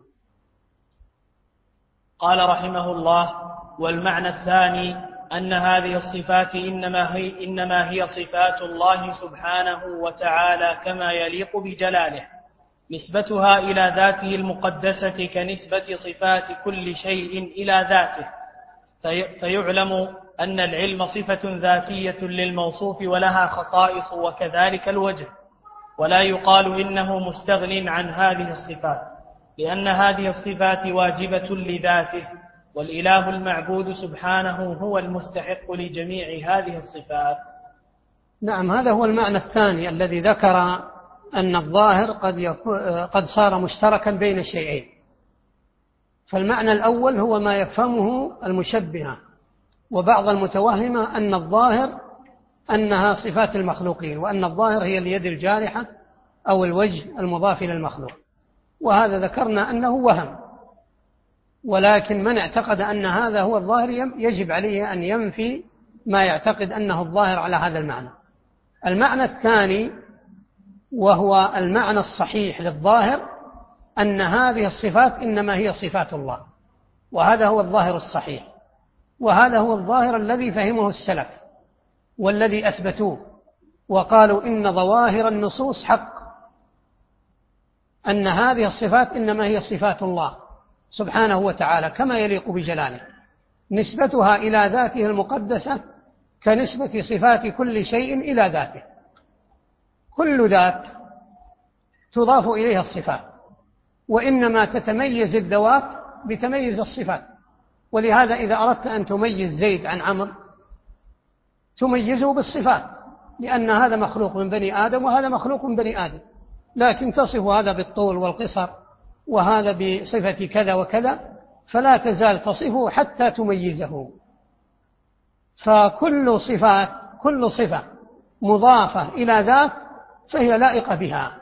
S1: قال رحمه الله: والمعنى الثاني أن هذه الصفات إنما هي, إنما هي صفات الله سبحانه وتعالى كما يليق بجلاله، نسبتها إلى ذاته المقدسة كنسبة صفات كل شيء إلى ذاته، في فيعلم أن العلم صفة ذاتية للموصوف ولها خصائص، وكذلك الوجه، ولا يقال إنه مستغن عن هذه الصفات، لأن هذه الصفات واجبة لذاته، والإله المعبود سبحانه هو المستحق لجميع هذه الصفات.
S2: نعم، هذا هو المعنى الثاني الذي ذكر أن الظاهر قد, قد صار مشتركا بين الشيئين. فالمعنى الأول هو ما يفهمه المشبهة وبعض المتوهمة أن الظاهر أنها صفات المخلوقين، وأن الظاهر هي اليد الجارحة أو الوجه المضاف إلى المخلوق، وهذا ذكرنا أنه وهم. ولكن من اعتقد أن هذا هو الظاهر يجب عليه أن ينفي ما يعتقد أنه الظاهر على هذا المعنى. المعنى الثاني وهو المعنى الصحيح للظاهر أن هذه الصفات إنما هي صفات الله، وهذا هو الظاهر الصحيح، وهذا هو الظاهر الذي فهمه السلف والذي أثبتوه وقالوا إن ظواهر النصوص حق، أن هذه الصفات إنما هي صفات الله سبحانه وتعالى كما يليق بجلاله، نسبتها إلى ذاته المقدسة كنسبة صفات كل شيء إلى ذاته. كل ذات تضاف إليها الصفات، وإنما تتميز الذوات بتميز الصفات. ولهذا إذا أردت أن تميز زيد عن عمرو تميزه بالصفات، لأن هذا مخلوق من بني آدم وهذا مخلوق من بني آدم، لكن تصف هذا بالطول والقصر وهذا بصفة كذا وكذا، فلا تزال تصفه حتى تميزه. فكل صفات كل صفة مضافة إلى ذات فهي لائقة بها.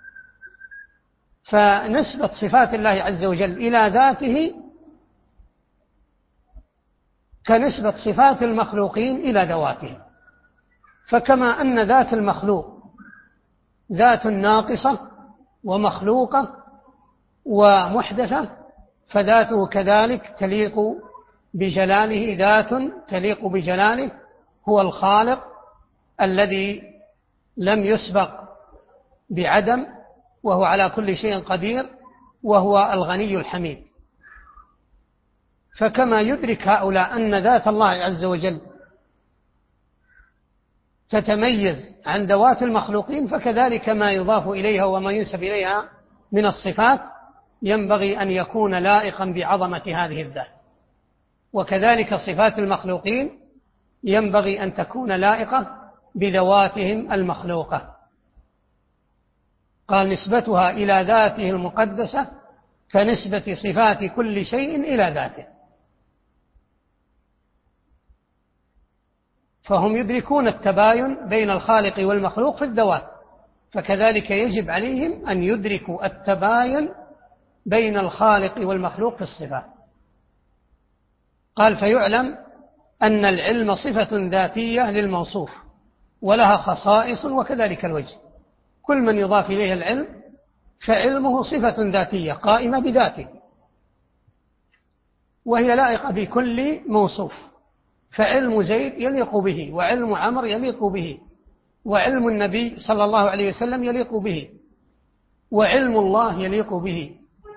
S2: فنسبة صفات الله عز وجل إلى ذاته كنسبة صفات المخلوقين إلى ذواتهم. فكما أن ذات المخلوق ذات ناقصة ومخلوقة ومحدثة، فذاته كذلك تليق بجلاله، ذات تليق بجلاله، هو الخالق الذي لم يسبق بعدم، وهو على كل شيء قدير، وهو الغني الحميد. فكما يدرك هؤلاء أن ذات الله عز وجل تتميز عن ذوات المخلوقين، فكذلك ما يضاف إليها وما ينسب إليها من الصفات ينبغي أن يكون لائقا بعظمة هذه الذات، وكذلك صفات المخلوقين ينبغي أن تكون لائقة بذواتهم المخلوقة. قال نسبتها إلى ذاته المقدسة كنسبة صفات كل شيء إلى ذاته. فهم يدركون التباين بين الخالق والمخلوق في الذوات، فكذلك يجب عليهم أن يدركوا التباين بين الخالق والمخلوق في الصفات. قال فيعلم أن العلم صفة ذاتية للموصوف ولها خصائص، وكذلك الوجه. كل من يضاف إليه العلم فعلمه صفة ذاتية قائمة بذاته، وهي لائقة بكل موصوف. فعلم زيد يليق به، وعلم عمرو يليق به، وعلم النبي صلى الله عليه وسلم يليق به، وعلم الله يليق به.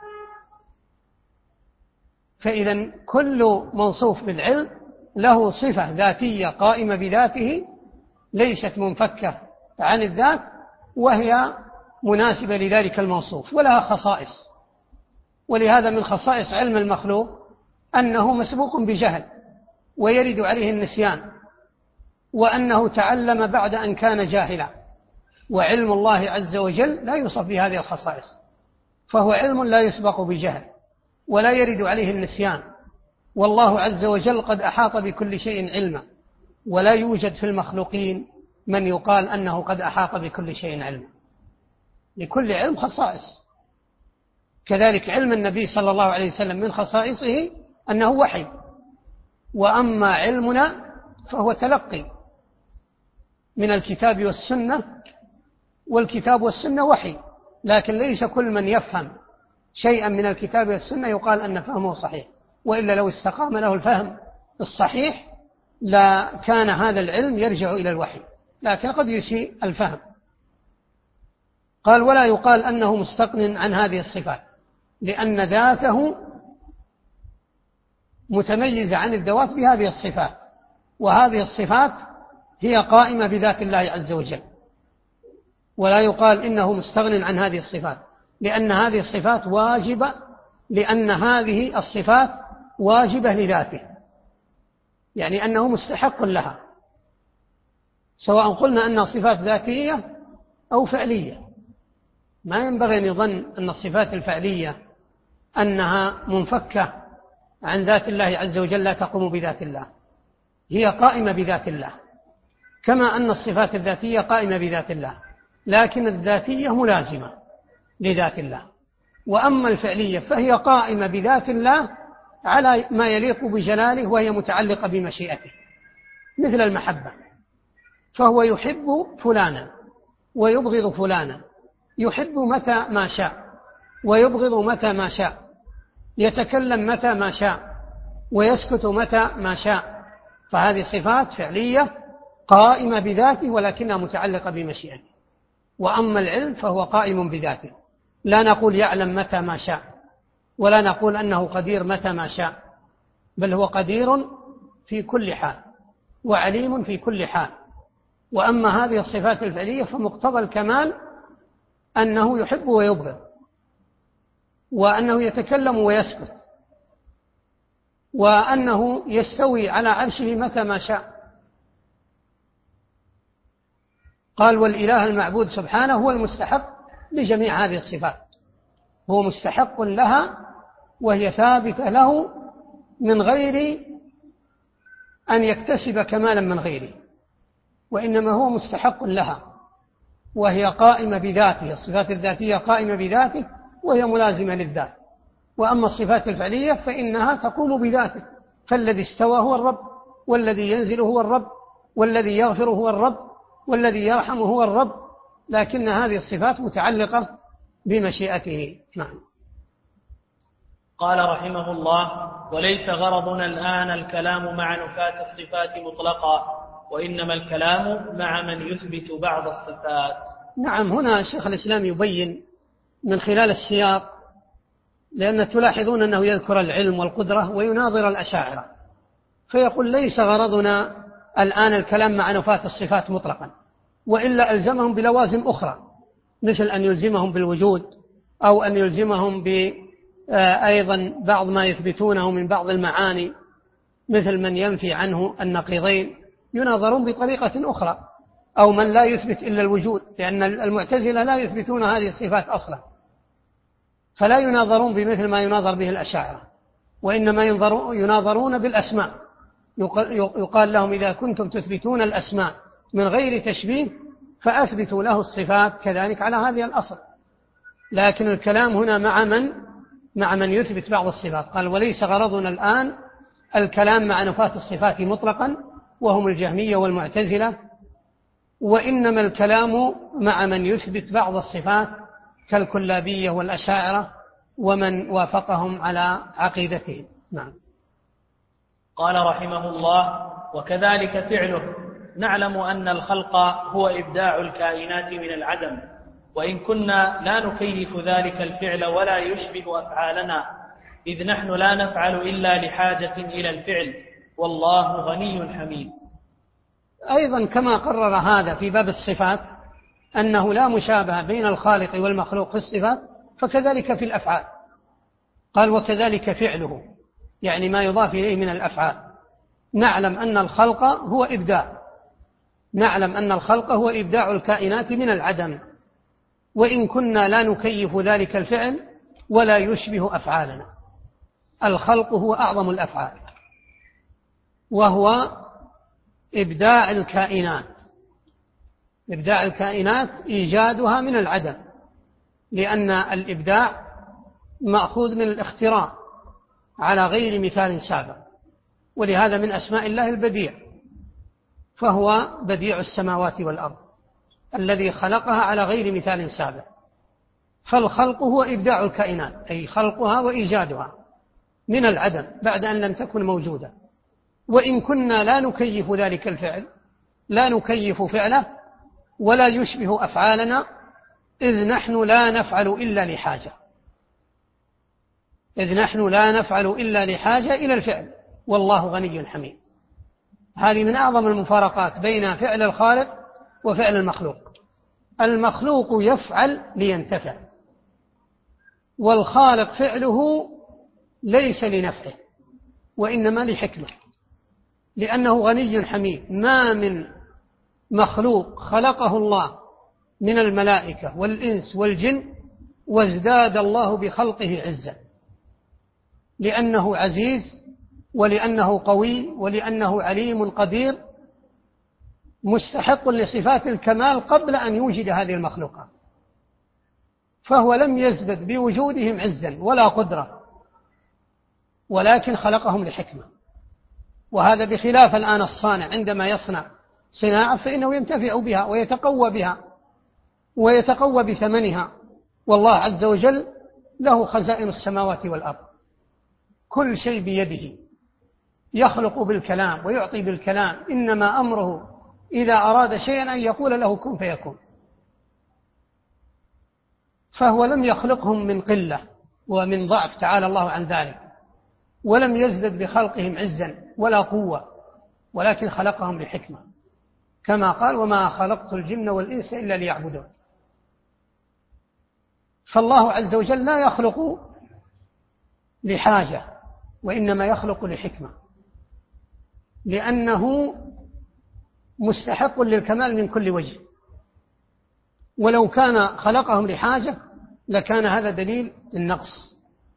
S2: فإذا كل موصوف بالعلم له صفة ذاتية قائمة بذاته ليست منفكة عن الذات، وهي مناسبة لذلك الموصوف ولها خصائص. ولهذا من خصائص علم المخلوق أنه مسبوق بجهل ويرد عليه النسيان، وأنه تعلم بعد أن كان جاهلا. وعلم الله عز وجل لا يوصف بهذه الخصائص، فهو علم لا يسبق بجهل ولا يرد عليه النسيان. والله عز وجل قد أحاط بكل شيء علما، ولا يوجد في المخلوقين من يقال أنه قد أحاط بكل شيء علما. لكل علم خصائص. كذلك علم النبي صلى الله عليه وسلم من خصائصه أنه وحي، وأما علمنا فهو تلقي من الكتاب والسنة، والكتاب والسنة وحي، لكن ليس كل من يفهم شيئا من الكتاب والسنة يقال أن فهمه صحيح، وإلا لو استقام له الفهم الصحيح لا كان هذا العلم يرجع إلى الوحي، لكن قد يسيء الفهم. قال ولا يقال أنه مستغن عن هذه الصفات، لأن ذاته متميزة عن الذوات بهذه الصفات، وهذه الصفات هي قائمة بذات الله عز وجل. ولا يقال إنه مستغن عن هذه الصفات، لأن هذه الصفات واجبة، لأن هذه الصفات واجبة لذاته، يعني أنه مستحق لها، سواء قلنا أنها صفات ذاتية أو فعلية. ما ينبغي أن يظن أن الصفات الفعلية أنها منفكة عن ذات الله عز وجل لا تقوم بذات الله، هي قائمة بذات الله، كما أن الصفات الذاتية قائمة بذات الله، لكن الذاتية ملازمة لذات الله. وأما الفعلية فهي قائمة بذات الله على ما يليق بجلاله، وهي متعلقة بمشيئته، مثل المحبة، فهو يحب فلانا ويبغض فلانا، يحب متى ما شاء ويبغض متى ما شاء، يتكلم متى ما شاء ويسكت متى ما شاء. فهذه صفات فعلية قائمة بذاته ولكنها متعلقة بمشيئته. وأما العلم فهو قائم بذاته، لا نقول يعلم متى ما شاء، ولا نقول أنه قدير متى ما شاء، بل هو قدير في كل حال وعليم في كل حال. وأما هذه الصفات الفعلية فمقتضى الكمال أنه يحب ويبغض، وأنه يتكلم ويسكت، وأنه يستوي على عرشه متى ما شاء. قال والإله المعبود سبحانه هو المستحق لجميع هذه الصفات، هو مستحق لها، وهي ثابتة له من غير أن يكتسب كمالا من غيره، وإنما هو مستحق لها، وهي قائمة بذاته. الصفات الذاتية قائمة بذاته وهي ملازمة للذات. وأما الصفات الفعلية فإنها تقوم بذاته، فالذي استوى هو الرب، والذي ينزل هو الرب، والذي يغفر هو الرب، والذي يرحم هو الرب، لكن هذه الصفات متعلقة بمشيئته. نعم.
S1: قال رحمه الله وليس غرضنا الآن الكلام مع نفاة الصفات مطلقا، وإنما الكلام مع من يثبت بعض الصفات.
S2: نعم. هنا شيخ الإسلام يبين من خلال السياق، لأن تلاحظون أنه يذكر العلم والقدرة ويناظر الأشاعرة، فيقول ليس غرضنا الآن الكلام مع نفاة الصفات مطلقا، وإلا ألزمهم بلوازم أخرى، مثل أن يلزمهم بالوجود، أو أن يلزمهم بأيضا بعض ما يثبتونه من بعض المعاني، مثل من ينفي عنه النقيضين، يناظرون بطريقة أخرى. أو من لا يثبت إلا الوجود، لأن المعتزلة لا يثبتون هذه الصفات أصلا، فلا يناظرون بمثل ما يناظر به الأشاعرة، وإنما يناظرون بالأسماء. يقال لهم إذا كنتم تثبتون الأسماء من غير تشبيه فأثبتوا له الصفات كذلك على هذه الأصل. لكن الكلام هنا مع من مع من يثبت بعض الصفات. قال وليس غرضنا الآن الكلام مع نفاة الصفات مطلقا وهم الجهمية والمعتزلة، وإنما الكلام مع من يثبت بعض الصفات كالكلابية والأشاعرة ومن وافقهم على عقيدتهم. نعم.
S1: قال رحمه الله: وكذلك فعله، نعلم أن الخلق هو إبداع الكائنات من العدم، وإن كنا لا نكيف ذلك الفعل ولا يشبه أفعالنا، إذ نحن لا نفعل إلا لحاجة إلى الفعل، والله غني حميد.
S2: أيضا كما قرر هذا في باب الصفات أنه لا مشابهة بين الخالق والمخلوق في الصفات، فكذلك في الأفعال. قال وكذلك فعله، يعني ما يضاف إليه من الأفعال. نعلم أن الخلق هو إبداع نعلم أن الخلق هو إبداع الكائنات من العدم، وإن كنا لا نكيف ذلك الفعل ولا يشبه أفعالنا. الخلق هو أعظم الأفعال، وهو إبداع الكائنات إبداع الكائنات إيجادها من العدم، لأن الإبداع مأخوذ من الاختراع على غير مثال سابق، ولهذا من أسماء الله البديع، فهو بديع السماوات والأرض الذي خلقها على غير مثال سابق. فالخلق هو إبداع الكائنات، أي خلقها وإيجادها من العدم بعد أن لم تكن موجودة. وإن كنا لا نكيف ذلك الفعل لا نكيف فعله ولا يشبه أفعالنا، إذ نحن لا نفعل إلا لحاجة إذ نحن لا نفعل إلا لحاجة إلى الفعل، والله غني حميد. هذه من أعظم المفارقات بين فعل الخالق وفعل المخلوق. المخلوق يفعل لينتفع، والخالق فعله ليس لنفعه وإنما لحكمة، لأنه غني حميد. ما من مخلوق خلقه الله من الملائكة والإنس والجن وازداد الله بخلقه عزا، لأنه عزيز ولأنه قوي ولأنه عليم قدير، مستحق لصفات الكمال قبل أن يوجد هذه المخلوقات، فهو لم يزدد بوجودهم عزا ولا قدرة، ولكن خلقهم لحكمة. وهذا بخلاف الآن الصانع عندما يصنع صناعة فإنه ينتفع بها ويتقوى بها ويتقوى بثمنها، والله عز وجل له خزائن السماوات والأرض، كل شيء بيده، يخلق بالكلام ويعطي بالكلام، إنما أمره إذا أراد شيئا أن يقول له كن فيكون. فهو لم يخلقهم من قلة ومن ضعف تعالى الله عن ذلك، ولم يزدد بخلقهم عزا ولا قوة، ولكن خلقهم بحكمة، كما قال وما خلقت الجن والإنس إلا ليعبدون. فالله عز وجل لا يخلق لحاجة وإنما يخلق لحكمة، لأنه مستحق للكمال من كل وجه، ولو كان خلقهم لحاجة لكان هذا دليل النقص،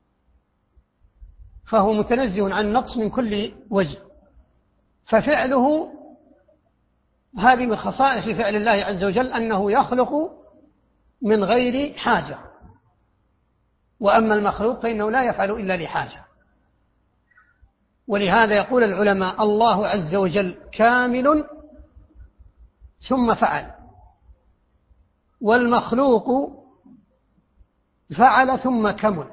S2: فهو متنزه عن النقص من كل وجه. ففعله هذه من خصائص فعل الله عز وجل أنه يخلق من غير حاجة، وأما المخلوق فإنه لا يفعل إلا لحاجة. ولهذا يقول العلماء الله عز وجل كامل ثم فعل، والمخلوق فعل ثم كمل.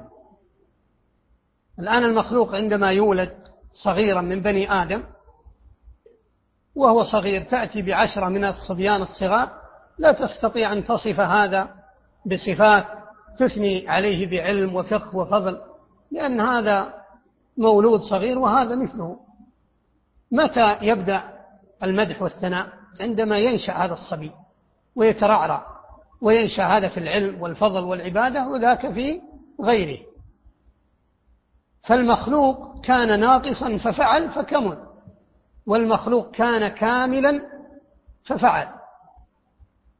S2: الآن المخلوق عندما يولد صغيرا من بني آدم وهو صغير تأتي بعشرة من الصبيان الصغار لا تستطيع أن تصف هذا بصفات تثني عليه بعلم وفقه وفضل، لأن هذا مولود صغير وهذا مثله. متى يبدأ المدح والثناء؟ عندما ينشأ هذا الصبي ويترعرع وينشأ هذا في العلم والفضل والعبادة وذاك في غيره. فالمخلوق كان ناقصا ففعل فكمل، والمخلوق كان كاملا ففعل.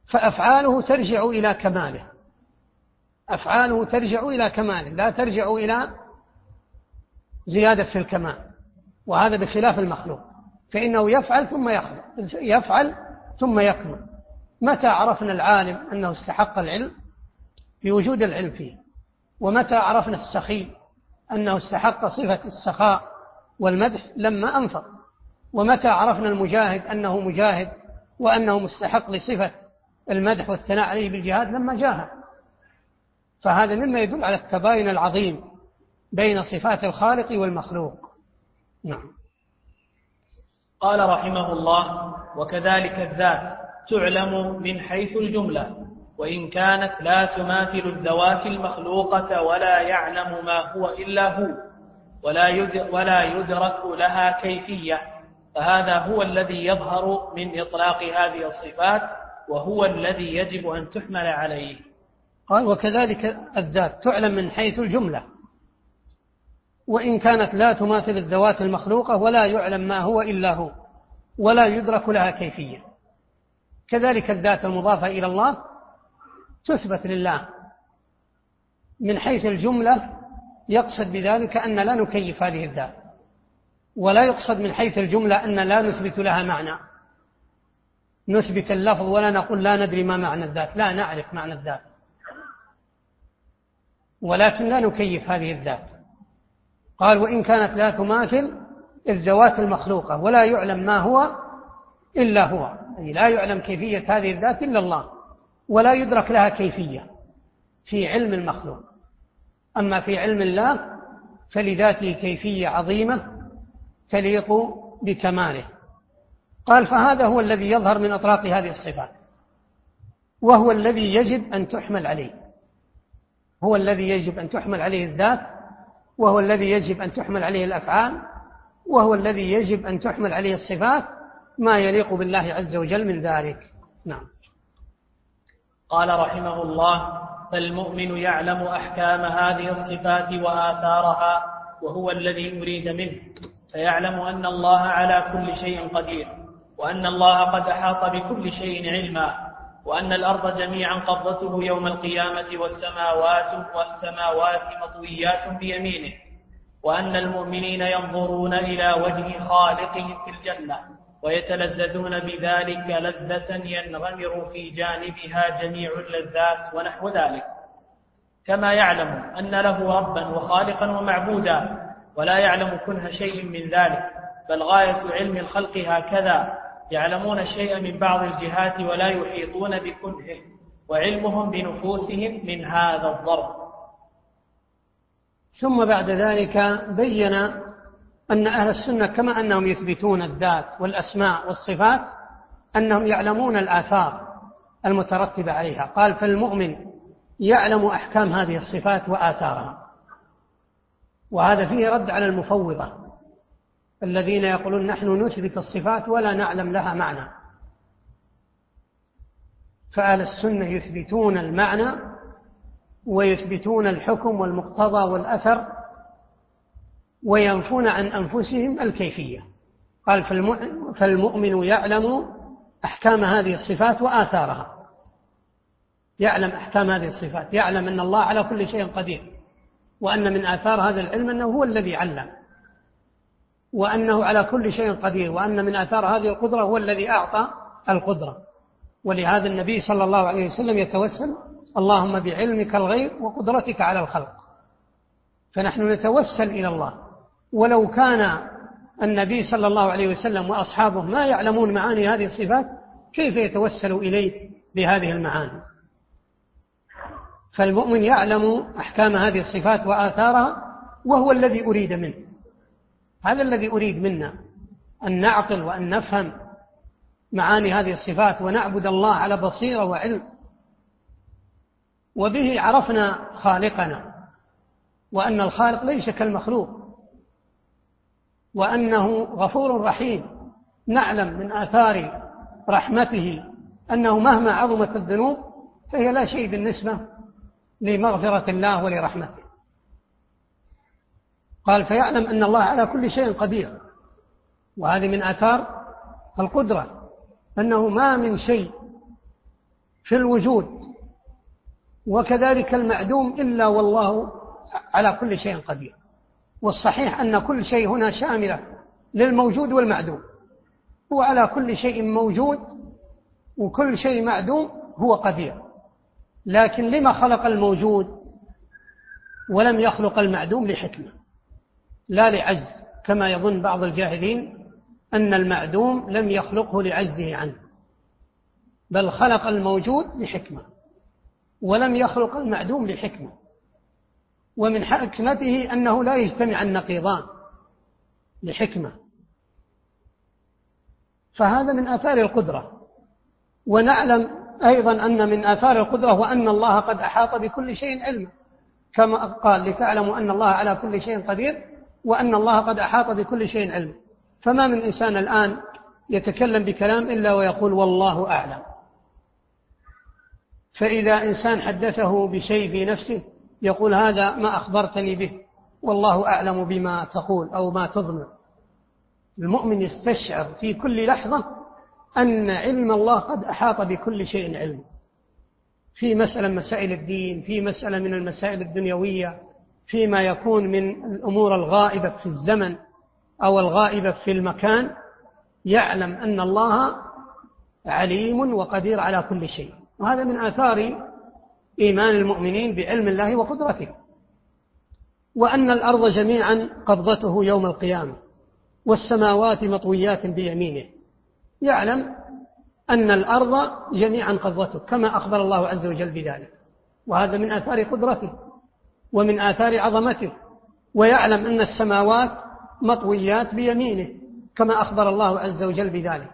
S2: فأفعاله ترجع إلى كماله، أفعاله ترجع إلى كماله لا ترجع إلى زيادة في الكمال، وهذا بخلاف المخلوق، فإنه يفعل ثم يخلق، يفعل ثم يكمل. متى عرفنا العالم أنه استحق العلم؟ بوجود العلم فيه. ومتى عرفنا السخي أنه استحق صفة السخاء والمدح؟ لما أنفق. ومتى عرفنا المجاهد أنه مجاهد وأنه مستحق لصفة المدح والثناء عليه بالجهاد؟ لما جاهد. فهذا مما يدل على التباين العظيم بين صفات الخالق والمخلوق. نعم.
S1: قال رحمه الله: وكذلك الذات تعلم من حيث الجملة، وإن كانت لا تماثل الذوات المخلوقة ولا يعلم ما هو إلا هو، ولا يدرك لها كيفية، فهذا هو الذي يظهر من إطلاق هذه الصفات، وهو الذي يجب أن تحمل عليه.
S2: قال: وكذلك الذات تعلم من حيث الجملة، وإن كانت لا تماثل الذوات المخلوقة ولا يعلم ما هو إلا هو، ولا يدرك لها كيفية. كذلك الذات المضافة إلى الله تثبت لله من حيث الجملة، يقصد بذلك أن لا نكيف هذه الذات، ولا يقصد من حيث الجملة أن لا نثبت لها معنى، نثبت اللفظ ولا نقول لا ندري ما معنى الذات، لا نعرف معنى الذات، ولكن لا نكيف هذه الذات. قال: وإن كانت لا تماثل الذوات المخلوقة ولا يعلم ما هو إلا هو، أي لا يعلم كيفية هذه الذات إلا الله، ولا يدرك لها كيفية في علم المخلوق. أما في علم الله فلذاته كيفية عظيمة تليق بكماله. قال: فهذا هو الذي يظهر من أطلاق هذه الصفات، وهو الذي يجب أن تحمل عليه، هو الذي يجب أن تحمل عليه الذات، وهو الذي يجب أن تحمل عليه الأفعال، وهو الذي يجب أن تحمل عليه الصفات، ما يليق بالله عز وجل من ذلك. نعم.
S1: قال رحمه الله: فالمؤمن يعلم أحكام هذه الصفات وآثارها، وهو الذي أريد منه، فيعلم أن الله على كل شيء قدير، وأن الله قد أحاط بكل شيء علما، وأن الأرض جميعا قبضته يوم القيامة والسماوات والسماوات مطويات بيمينه، وأن المؤمنين ينظرون إلى وجه خالقهم في الجنة ويتلذذون بذلك لذة ينغمر في جانبها جميع اللذات ونحو ذلك، كما يعلم أن له ربا وخالقا ومعبودا، ولا يعلم كنه شيء من ذلك، بل غاية علم الخلق هكذا، يعلمون شيئا من بعض الجهات ولا يحيطون بكنهه، وعلمهم بنفوسهم من هذا الضرب.
S2: ثم بعد ذلك بين أن أهل السنة كما أنهم يثبتون الذات والأسماء والصفات، أنهم يعلمون الآثار المترتبة عليها. قال: فالمؤمن يعلم أحكام هذه الصفات وآثارها. وهذا فيه رد على المفوضة الذين يقولون نحن نثبت الصفات ولا نعلم لها معنى. فأهل السنة يثبتون المعنى ويثبتون الحكم والمقتضى والأثر، وينفون عن أنفسهم الكيفية. قال: فالمؤمن يعلم أحكام هذه الصفات وآثارها، يعلم أحكام هذه الصفات، يعلم أن الله على كل شيء قدير، وأن من آثار هذا العلم أنه هو الذي علم، وأنه على كل شيء قدير، وأن من آثار هذه القدرة هو الذي أعطى القدرة. ولهذا النبي صلى الله عليه وسلم يتوسل: اللهم بعلمك الغيب وقدرتك على الخلق. فنحن نتوسل إلى الله، ولو كان النبي صلى الله عليه وسلم وأصحابه ما يعلمون معاني هذه الصفات كيف يتوسلوا إليه بهذه المعاني؟ فالمؤمن يعلم أحكام هذه الصفات وآثارها، وهو الذي أريد منه. هذا الذي أريد منا، أن نعقل وأن نفهم معاني هذه الصفات ونعبد الله على بصيرة وعلم. وبه عرفنا خالقنا، وأن الخالق ليس كالمخلوق، وأنه غفور رحيم. نعلم من آثار رحمته أنه مهما عظمت الذنوب فهي لا شيء بالنسبة لمغفرة الله ولرحمته. قال: فيعلم أن الله على كل شيء قدير، وهذه من آثار القدرة، أنه ما من شيء في الوجود، وكذلك المعدوم، إلا والله على كل شيء قدير. والصحيح أن كل شيء هنا شاملة للموجود والمعدوم، هو على كل شيء موجود وكل شيء معدوم هو قدير. لكن لما خلق الموجود ولم يخلق المعدوم؟ لحكمة، لا لعجز كما يظن بعض الجاهلين أن المعدوم لم يخلقه لعجزه عنه، بل خلق الموجود لحكمة ولم يخلق المعدوم لحكمة. ومن حكمته أنه لا يجتمع النقيضان لحكمة، فهذا من آثار القدرة. ونعلم أيضا أن من آثار القدرة وأن الله قد أحاط بكل شيء علما، كما قال لتعلموا أن الله على كل شيء قدير وأن الله قد أحاط بكل شيء علما. فما من إنسان الآن يتكلم بكلام إلا ويقول والله أعلم. فإذا إنسان حدثه بشيء في نفسه يقول هذا ما أخبرتني به والله أعلم بما تقول أو ما تضمر. المؤمن يستشعر في كل لحظة أن علم الله قد أحاط بكل شيء علم، في مسألة مسائل الدين، في مسألة من المسائل الدنيوية، فيما يكون من الأمور الغائبة في الزمن أو الغائبة في المكان، يعلم أن الله عليم وقدير على كل شيء. وهذا من آثار إيمان المؤمنين بعلم الله وقدرته. وأن الأرض جميعا قبضته يوم القيامة والسماوات مطويات بيمينه، يعلم أن الأرض جميعا قبضته كما أخبر الله عز وجل بذلك، وهذا من آثار قدرته ومن آثار عظمته. ويعلم أن السماوات مطويات بيمينه كما أخبر الله عز وجل بذلك.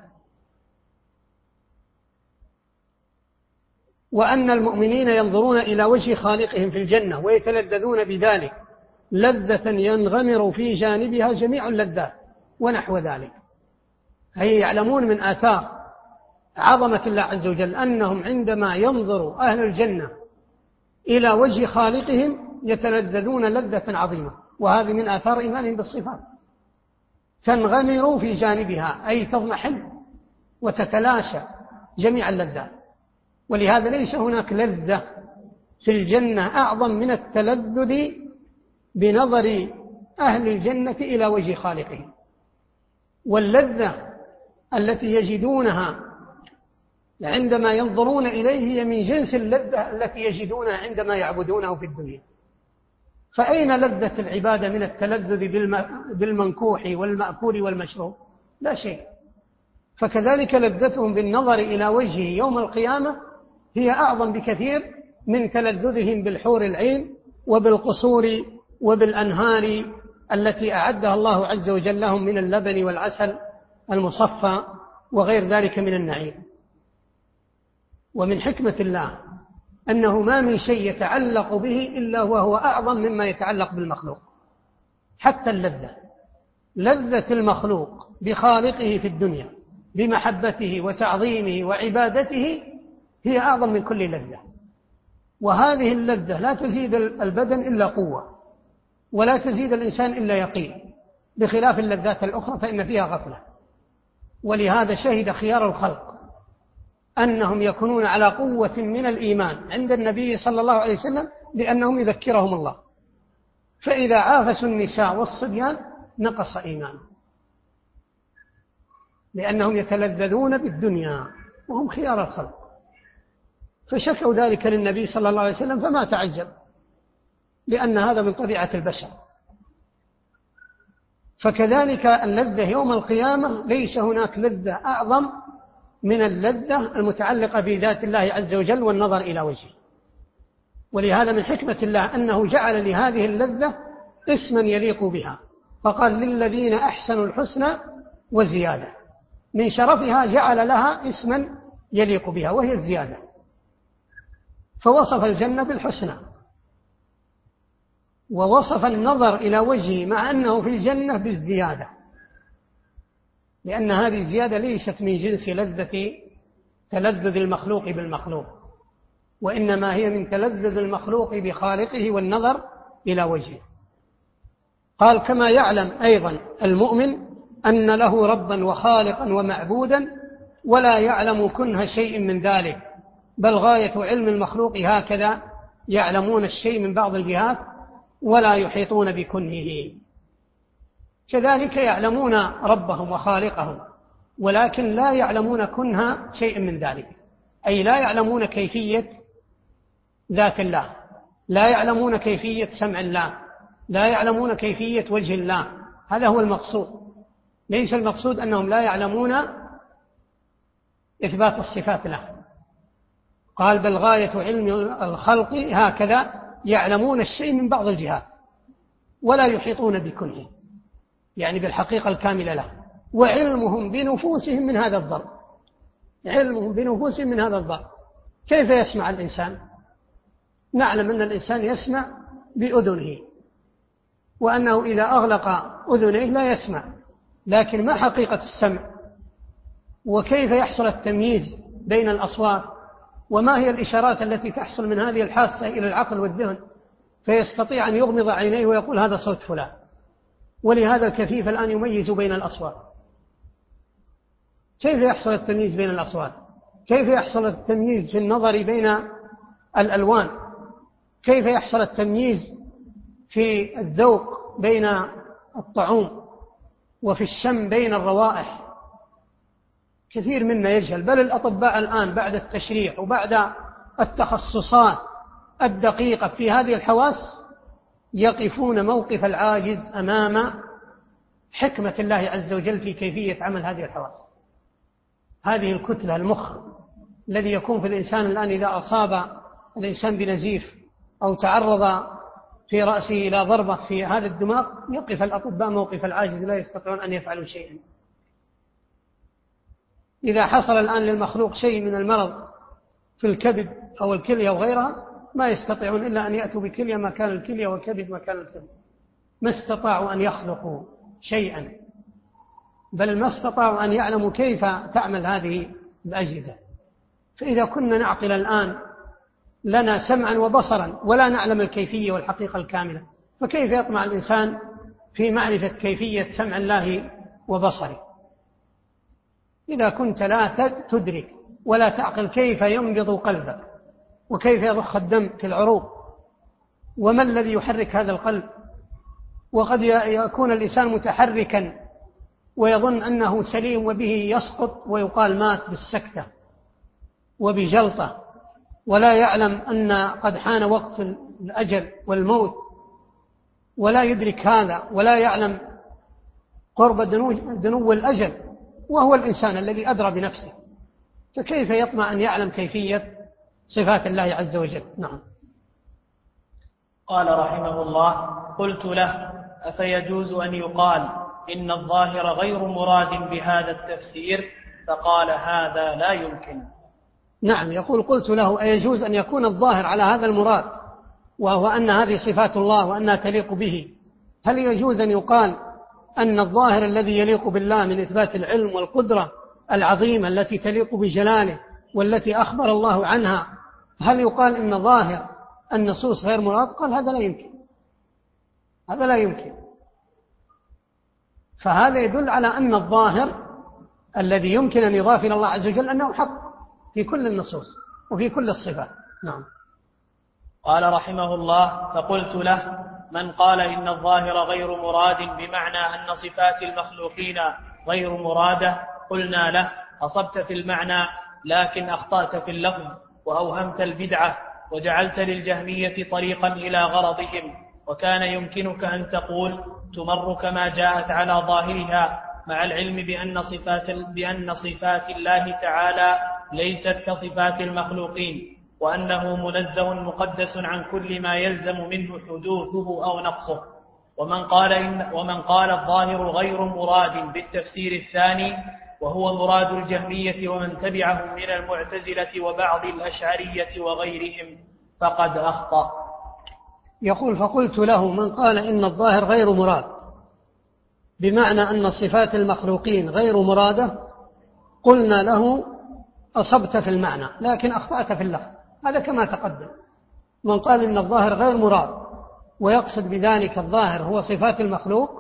S2: وأن المؤمنين ينظرون إلى وجه خالقهم في الجنة ويتلذذون بذلك لذة ينغمر في جانبها جميع اللذات ونحو ذلك. أي يعلمون من آثار عظمة الله عز وجل أنهم عندما ينظر أهل الجنة إلى وجه خالقهم يتلذذون لذة عظيمة، وهذه من آثار إيمانهم بالصفات. تنغمر في جانبها أي تضمحل وتتلاشى جميع اللذات. ولهذا ليس هناك لذة في الجنة أعظم من التلذذ بنظر أهل الجنة إلى وجه خالقهم. واللذة التي يجدونها عندما ينظرون إليه هي من جنس اللذة التي يجدونها عندما يعبدونه في الدنيا. فأين لذة العبادة من التلذذ بالمنكوح والمأكول والمشروب؟ لا شيء. فكذلك لذتهم بالنظر إلى وجهه يوم القيامة هي أعظم بكثير من تلذذهم بالحور العين وبالقصور وبالأنهار التي أعدها الله عز وجل لهم من اللبن والعسل المصفى وغير ذلك من النعيم. ومن حكمة الله أنه ما من شيء يتعلق به إلا وهو أعظم مما يتعلق بالمخلوق. حتى اللذة، لذة المخلوق بخالقه في الدنيا بمحبته وتعظيمه وعبادته هي أعظم من كل لذة. وهذه اللذة لا تزيد البدن إلا قوة، ولا تزيد الإنسان إلا يقين، بخلاف اللذات الأخرى فإن فيها غفلة. ولهذا شهد خيار الخلق أنهم يكونون على قوة من الإيمان عند النبي صلى الله عليه وسلم لأنهم يذكرهم الله. فإذا عافسوا النساء والصبيان نقص إيمانهم، لأنهم يتلذذون بالدنيا وهم خيار الخلق. فشكوا ذلك للنبي صلى الله عليه وسلم فما تعجب، لأن هذا من طبيعة البشر. فكذلك اللذة يوم القيامة ليس هناك لذة أعظم من اللذة المتعلقة بذات الله عز وجل والنظر إلى وجهه. ولهذا من حكمة الله أنه جعل لهذه اللذة اسما يليق بها، فقال للذين أحسنوا الحسنى وزيادة. من شرفها جعل لها اسما يليق بها وهي الزيادة، فوصف الجنة بالحسنى ووصف النظر إلى وجهه مع أنه في الجنة بالزيادة، لأن هذه الزيادة ليست من جنس لذة تلذذ المخلوق بالمخلوق، وإنما هي من تلذذ المخلوق بخالقه والنظر إلى وجهه. قال كما يعلم أيضا المؤمن أن له ربا وخالقا ومعبودا ولا يعلم كنه شيء من ذلك بل غاية علم المخلوق هكذا يعلمون الشيء من بعض الجهات ولا يحيطون بكنهه. كذلك يعلمون ربهم وخالقهم ولكن لا يعلمون كنه شيء من ذلك، أي لا يعلمون كيفية ذات الله، لا يعلمون كيفية سمع الله، لا يعلمون كيفية وجه الله. هذا هو المقصود، ليس المقصود أنهم لا يعلمون إثبات الصفات له. قال بل غاية علم الخلق هكذا يعلمون الشيء من بعض الجهات ولا يحيطون بكنه، يعني بالحقيقة الكاملة له، وعلمهم بنفوسهم من هذا الضرب، علمهم بنفوسهم من هذا الضرب. كيف يسمع الإنسان؟ نعلم أن الإنسان يسمع بأذنه، وأنه إذا أغلق أذنيه لا يسمع، لكن ما حقيقة السمع؟ وكيف يحصل التمييز بين الأصوات؟ وما هي الإشارات التي تحصل من هذه الحاسة إلى العقل والذهن فيستطيع أن يغمض عينيه ويقول هذا صوت فلان؟ ولهذا الكفيف الآن يميز بين الأصوات. كيف يحصل التمييز بين الأصوات؟ كيف يحصل التمييز في النظر بين الألوان؟ كيف يحصل التمييز في الذوق بين الطعوم وفي الشم بين الروائح؟ كثير منا يجهل، بل الأطباء الآن بعد التشريح وبعد التخصصات الدقيقة في هذه الحواس يقفون موقف العاجز أمام حكمة الله عز وجل في كيفية عمل هذه الحواس. هذه الكتلة المخ الذي يكون في الإنسان الآن إذا أصاب الإنسان بنزيف أو تعرض في رأسه إلى ضربة في هذا الدماغ يقف الأطباء موقف العاجز، لا يستطيعون أن يفعلوا شيئا. إذا حصل الآن للمخلوق شيء من المرض في الكبد أو الكلية وغيرها ما يستطيعون إلا أن يأتوا بكلية مكان الكلية والكبد مكان الكبد، ما استطاعوا أن يخلقوا شيئا، بل ما استطاعوا أن يعلموا كيف تعمل هذه الأجهزة. فإذا كنا نعقل الآن لنا سمعا وبصرا ولا نعلم الكيفية والحقيقة الكاملة، فكيف يطمع الإنسان في معرفة كيفية سمع الله وبصره؟ إذا كنت لا تدرك ولا تعقل كيف ينبض قلبك وكيف يضخ الدم في العروق وما الذي يحرك هذا القلب، وقد يكون الإنسان متحركا ويظن أنه سليم وبه يسقط ويقال مات بالسكتة وبجلطة، ولا يعلم أن قد حان وقت الأجل والموت، ولا يدرك هذا ولا يعلم قرب دنو الأجل، وهو الإنسان الذي أدرى بنفسه، فكيف يطمع أن يعلم كيفية صفات الله عز وجل؟ نعم.
S1: قال رحمه الله: قلت له: أفيجوز أن يقال إن الظاهر غير مراد بهذا التفسير؟ فقال: هذا لا يمكن.
S2: نعم، يقول: قلت له: أيجوز أن يكون الظاهر على هذا المراد وهو أن هذه صفات الله وأنها تليق به؟ هل يجوز أن يقال أن الظاهر الذي يليق بالله من إثبات العلم والقدرة العظيمة التي تليق بجلاله والتي أخبر الله عنها، هل يقال إن ظاهر النصوص غير مراد؟ قال: هذا لا يمكن، هذا لا يمكن. فهذا يدل على أن الظاهر الذي يمكن أن يضاف إلى الله عز وجل أنه حق في كل النصوص وفي كل الصفات. نعم.
S1: قال رحمه الله: فقلت له: من قال إن الظاهر غير مراد بمعنى أن صفات المخلوقين غير مرادة؟ قلنا له: أصبت في المعنى لكن أخطأت في اللفظ وأوهمت البدعة وجعلت للجهمية طريقا إلى غرضهم، وكان يمكنك أن تقول تمر كما جاءت على ظاهرها مع العلم بأن صفات, بأن صفات الله تعالى ليست كصفات المخلوقين، وأنه منزه مقدس عن كل ما يلزم منه حدوثه أو نقصه. ومن قال, إن ومن قال الظاهر غير مراد بالتفسير الثاني وهو مراد الجهمية ومن تبعهم من المعتزلة وبعض الأشعرية وغيرهم فقد أخطأ.
S2: يقول: فقلت له: من قال إن الظاهر غير مراد بمعنى أن صفات المخلوقين غير مرادة؟ قلنا له: أصبت في المعنى لكن أخطأت في اللفظ. هذا كما تقدم. من قال إن الظاهر غير مراد ويقصد بذلك الظاهر هو صفات المخلوق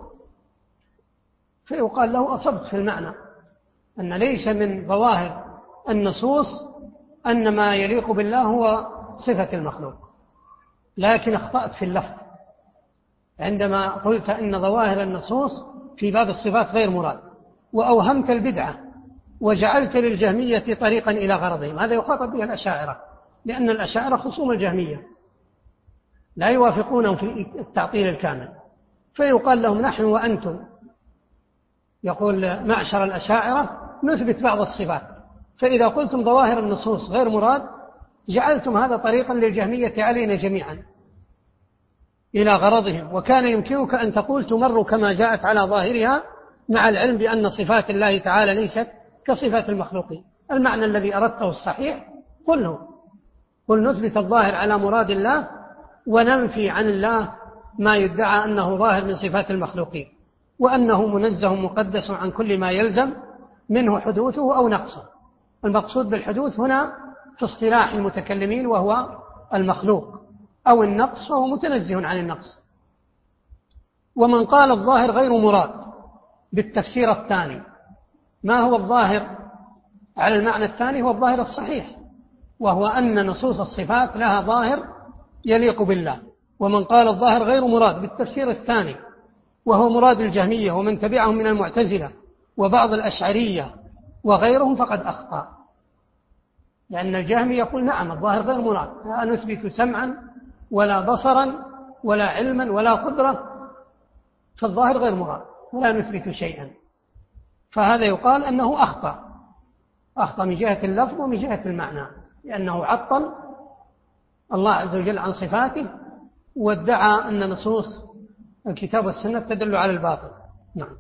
S2: فيقال له: أصبت في المعنى، أن ليس من ظواهر النصوص أن ما يليق بالله هو صفة المخلوق، لكن اخطأت في اللفظ عندما قلت إن ظواهر النصوص في باب الصفات غير مراد، وأوهمت البدعة وجعلت للجهمية طريقا إلى غرضهم. هذا يخاطب به الأشاعرة، لأن الأشاعرة خصوم الجهمية لا يوافقونهم في التعطيل الكامل، فيقال لهم نحن وأنتم، يقول معشر الأشاعرة نثبت بعض الصفات، فإذا قلتم ظواهر النصوص غير مراد جعلتم هذا طريقا للجهمية علينا جميعا إلى غرضهم. وكان يمكنك أن تقول تمر كما جاءت على ظاهرها، مع العلم بأن صفات الله تعالى ليست كصفات المخلوقين. المعنى الذي أردته الصحيح قله، قل نثبت الظاهر على مراد الله وننفي عن الله ما يدعى أنه ظاهر من صفات المخلوقين، وأنه منزه مقدس عن كل ما يلزم منه حدوثه أو نقصه. المقصود بالحدوث هنا في اصطلاح المتكلمين وهو المخلوق، أو النقص فهو متنزه عن النقص. ومن قال الظاهر غير مراد بالتفسير الثاني، ما هو الظاهر على المعنى الثاني؟ هو الظاهر الصحيح، وهو أن نصوص الصفات لها ظاهر يليق بالله. ومن قال الظاهر غير مراد بالتفسير الثاني، وهو مراد الجهمية ومن تبعهم من المعتزلة وبعض الأشعرية وغيرهم، فقد أخطأ، لأن الجهمي يقول نعم الظاهر غير مراد، لا نثبت سمعا ولا بصرا ولا علما ولا قدرة، فالظاهر غير مراد ولا نثبت شيئا. فهذا يقال أنه أخطأ، أخطأ من جهة اللفظ ومن جهة المعنى، لأنه عطل الله عز وجل عن صفاته وادعى أن نصوص الكتاب والسنة تدل على الباطل. نعم.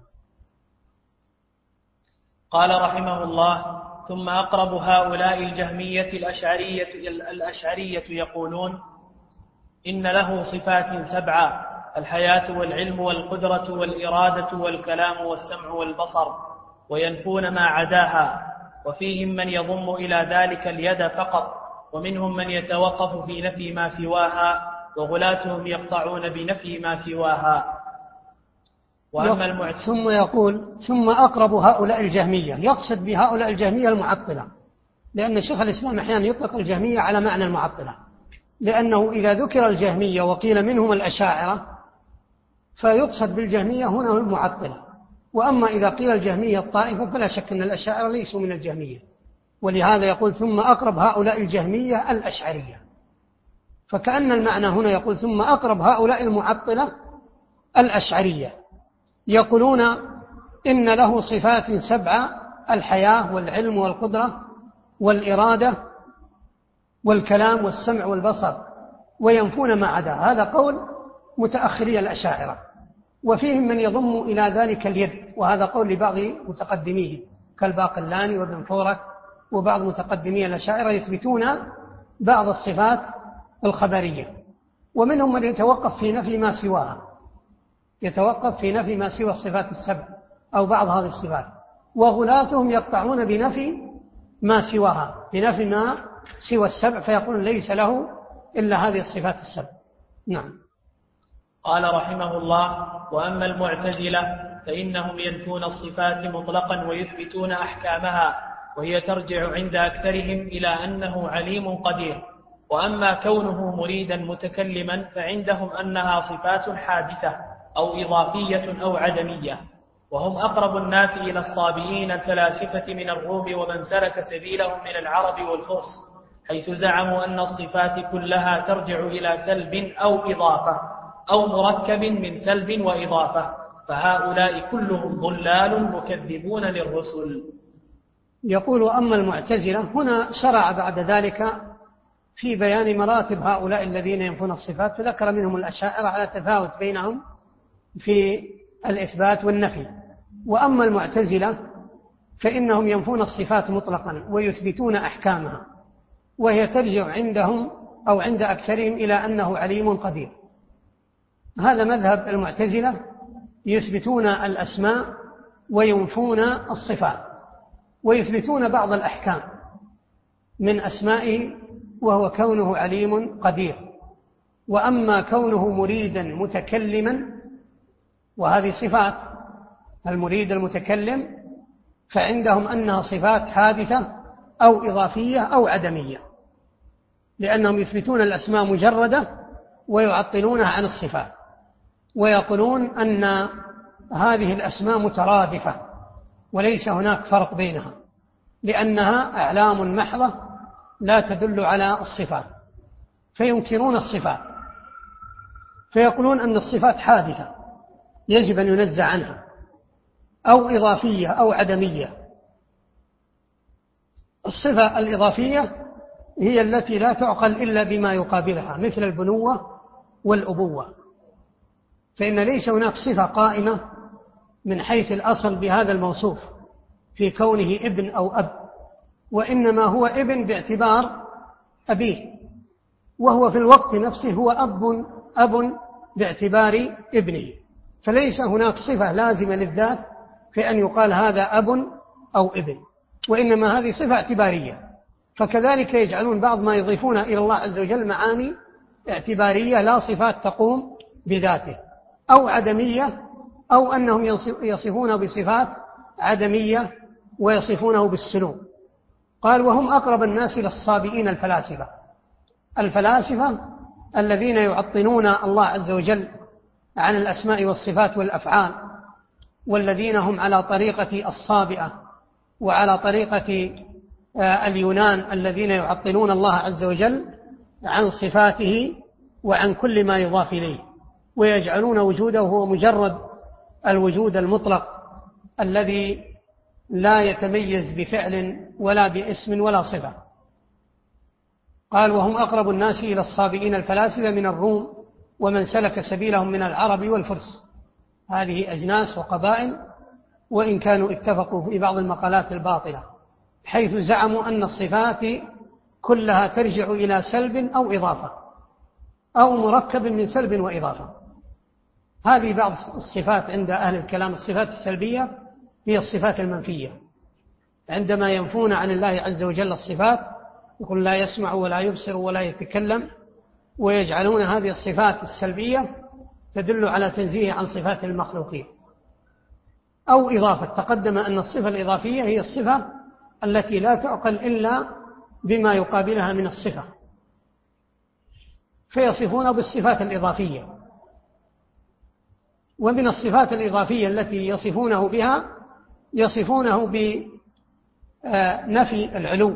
S1: قال رحمه الله: ثم أقرب هؤلاء الجهمية الأشعرية, الأشعرية يقولون إن له صفات سبعة: الحياة والعلم والقدرة والإرادة والكلام والسمع والبصر، وينفون ما عداها. وفيهم من يضم إلى ذلك اليد فقط، ومنهم من يتوقف في نفي ما سواها، وغلاتهم يقطعون بنفي ما سواها. وأما المعت...
S2: ثم يقول ثم أقرب هؤلاء الجهمية، يقصد بهؤلاء الجهمية المعطلة، لأن شيخ الإسلام أحيانا يطلق الجهمية على معنى المعطلة، لأنه إذا ذكر الجهمية وقيل منهم الأشاعرة فيقصد بالجهمية هنا المعطلة، وأما إذا قيل الجهمية الطائفة فلا شك أن الأشاعرة ليسوا من الجهمية، ولهذا يقول ثم أقرب هؤلاء الجهمية الأشعرية. فكأن المعنى هنا يقول ثم أقرب هؤلاء المعطلة الأشعرية، يقولون إن له صفات سبعة: الحياة والعلم والقدرة والإرادة والكلام والسمع والبصر، وينفون ما عدا. هذا قول متأخري الأشاعرة. وفيهم من يضم إلى ذلك اليد، وهذا قول لبعض متقدميه كالباقلاني وابن فورك وبعض متقدمي الأشاعرة، يثبتون بعض الصفات الخبرية. ومنهم من يتوقف في نفي ما سواها، يتوقف في نفي ما سوى الصفات السبع أو بعض هذه الصفات، وغلاتهم يقطعون بنفي ما سواها، بنفي ما سوى السبع، فيقول ليس له إلا هذه الصفات السبع. نعم.
S1: قال رحمه الله: وأما المعتزلة فإنهم ينفون الصفات مطلقا ويثبتون أحكامها، وهي ترجع عند أكثرهم إلى أنه عليم قدير. وأما كونه مريدا متكلما فعندهم أنها صفات حادثة أو إضافية أو عدمية. وهم أقرب الناس إلى الصابئين الفلاسفة من الروم ومن سلك سبيلهم من العرب والفرس، حيث زعموا أن الصفات كلها ترجع إلى سلب أو إضافة أو مركب من سلب وإضافة، فهؤلاء كلهم ضلال مكذبون للرسل.
S2: يقول: أما المعتزلة، هنا شرع بعد ذلك في بيان مراتب هؤلاء الذين ينفون الصفات، فذكر منهم الأشاعرة على تفاوت بينهم في الإثبات والنفي. وأما المعتزلة فإنهم ينفون الصفات مطلقا ويثبتون أحكامها، وهي ترجع عندهم أو عند أكثرهم إلى أنه عليم قدير. هذا مذهب المعتزلة، يثبتون الأسماء وينفون الصفات، ويثبتون بعض الأحكام من أسمائه وهو كونه عليم قدير. وأما كونه مريدا متكلما، وهذه صفات المريد المتكلم، فعندهم أنها صفات حادثة أو إضافية أو عدمية، لأنهم يثبتون الأسماء مجردة ويعطلونها عن الصفات، ويقولون أن هذه الأسماء مترادفة وليس هناك فرق بينها، لأنها أعلام محضة لا تدل على الصفات، فينكرون الصفات، فيقولون أن الصفات حادثة يجب أن ينزع عنها، أو إضافية أو عدمية. الصفة الإضافية هي التي لا تعقل إلا بما يقابلها، مثل البنوة والأبوة، فإن ليس هناك صفة قائمة من حيث الأصل بهذا الموصوف في كونه ابن أو أب، وإنما هو ابن باعتبار أبيه، وهو في الوقت نفسه هو أب أب باعتبار ابنه، فليس هناك صفة لازمة للذات في أن يقال هذا أب أو ابن، وإنما هذه صفة اعتبارية. فكذلك يجعلون بعض ما يضيفون إلى الله عز وجل معاني اعتبارية لا صفات تقوم بذاته، أو عدمية، أو أنهم يصفونه بصفات عدمية ويصفونه بالسلوك. قال وهم أقرب الناس إلى الصابئين الفلاسفة، الفلاسفة الذين يعطلون الله عز وجل عن الأسماء والصفات والأفعال، والذين هم على طريقة الصابئة وعلى طريقة اليونان الذين يعطلون الله عز وجل عن صفاته وعن كل ما يضاف إليه، ويجعلون وجوده هو مجرد الوجود المطلق الذي لا يتميز بفعل ولا باسم ولا صفة. قال وهم أقرب الناس إلى الصابئين الفلاسفة من الروم ومن سلك سبيلهم من العرب والفرس، هذه أجناس وقبائل، وإن كانوا اتفقوا في بعض المقالات الباطلة حيث زعموا أن الصفات كلها ترجع إلى سلب أو إضافة أو مركب من سلب وإضافة. هذه بعض الصفات عند أهل الكلام، الصفات السلبية هي الصفات المنفية، عندما ينفون عن الله عز وجل الصفات يقول لا يسمع ولا يبصر ولا يتكلم، ويجعلون هذه الصفات السلبية تدل على تنزيه عن صفات المخلوقين. أو إضافة، تقدم أن الصفة الإضافية هي الصفة التي لا تعقل إلا بما يقابلها من الصفة، فيصفون بالصفات الإضافية. ومن الصفات الإضافية التي يصفونه بها يصفونه بنفي العلو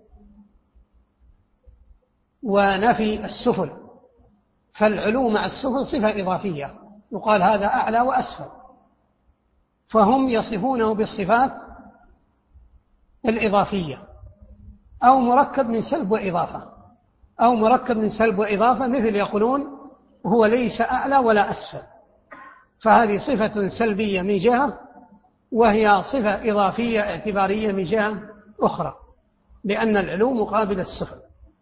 S2: ونفي السفل، فالعلو مع السفل صفة إضافية، يقال هذا أعلى وأسفل، فهم يصفونه بالصفات الإضافية، أو مركب من سلب وإضافة، أو مركب من سلب وإضافة، مثل يقولون هو ليس أعلى ولا أسفل، فهذه صفة سلبية من جهة، وهي صفة إضافية اعتبارية من جهة أخرى، لأن العلو مقابل السفل.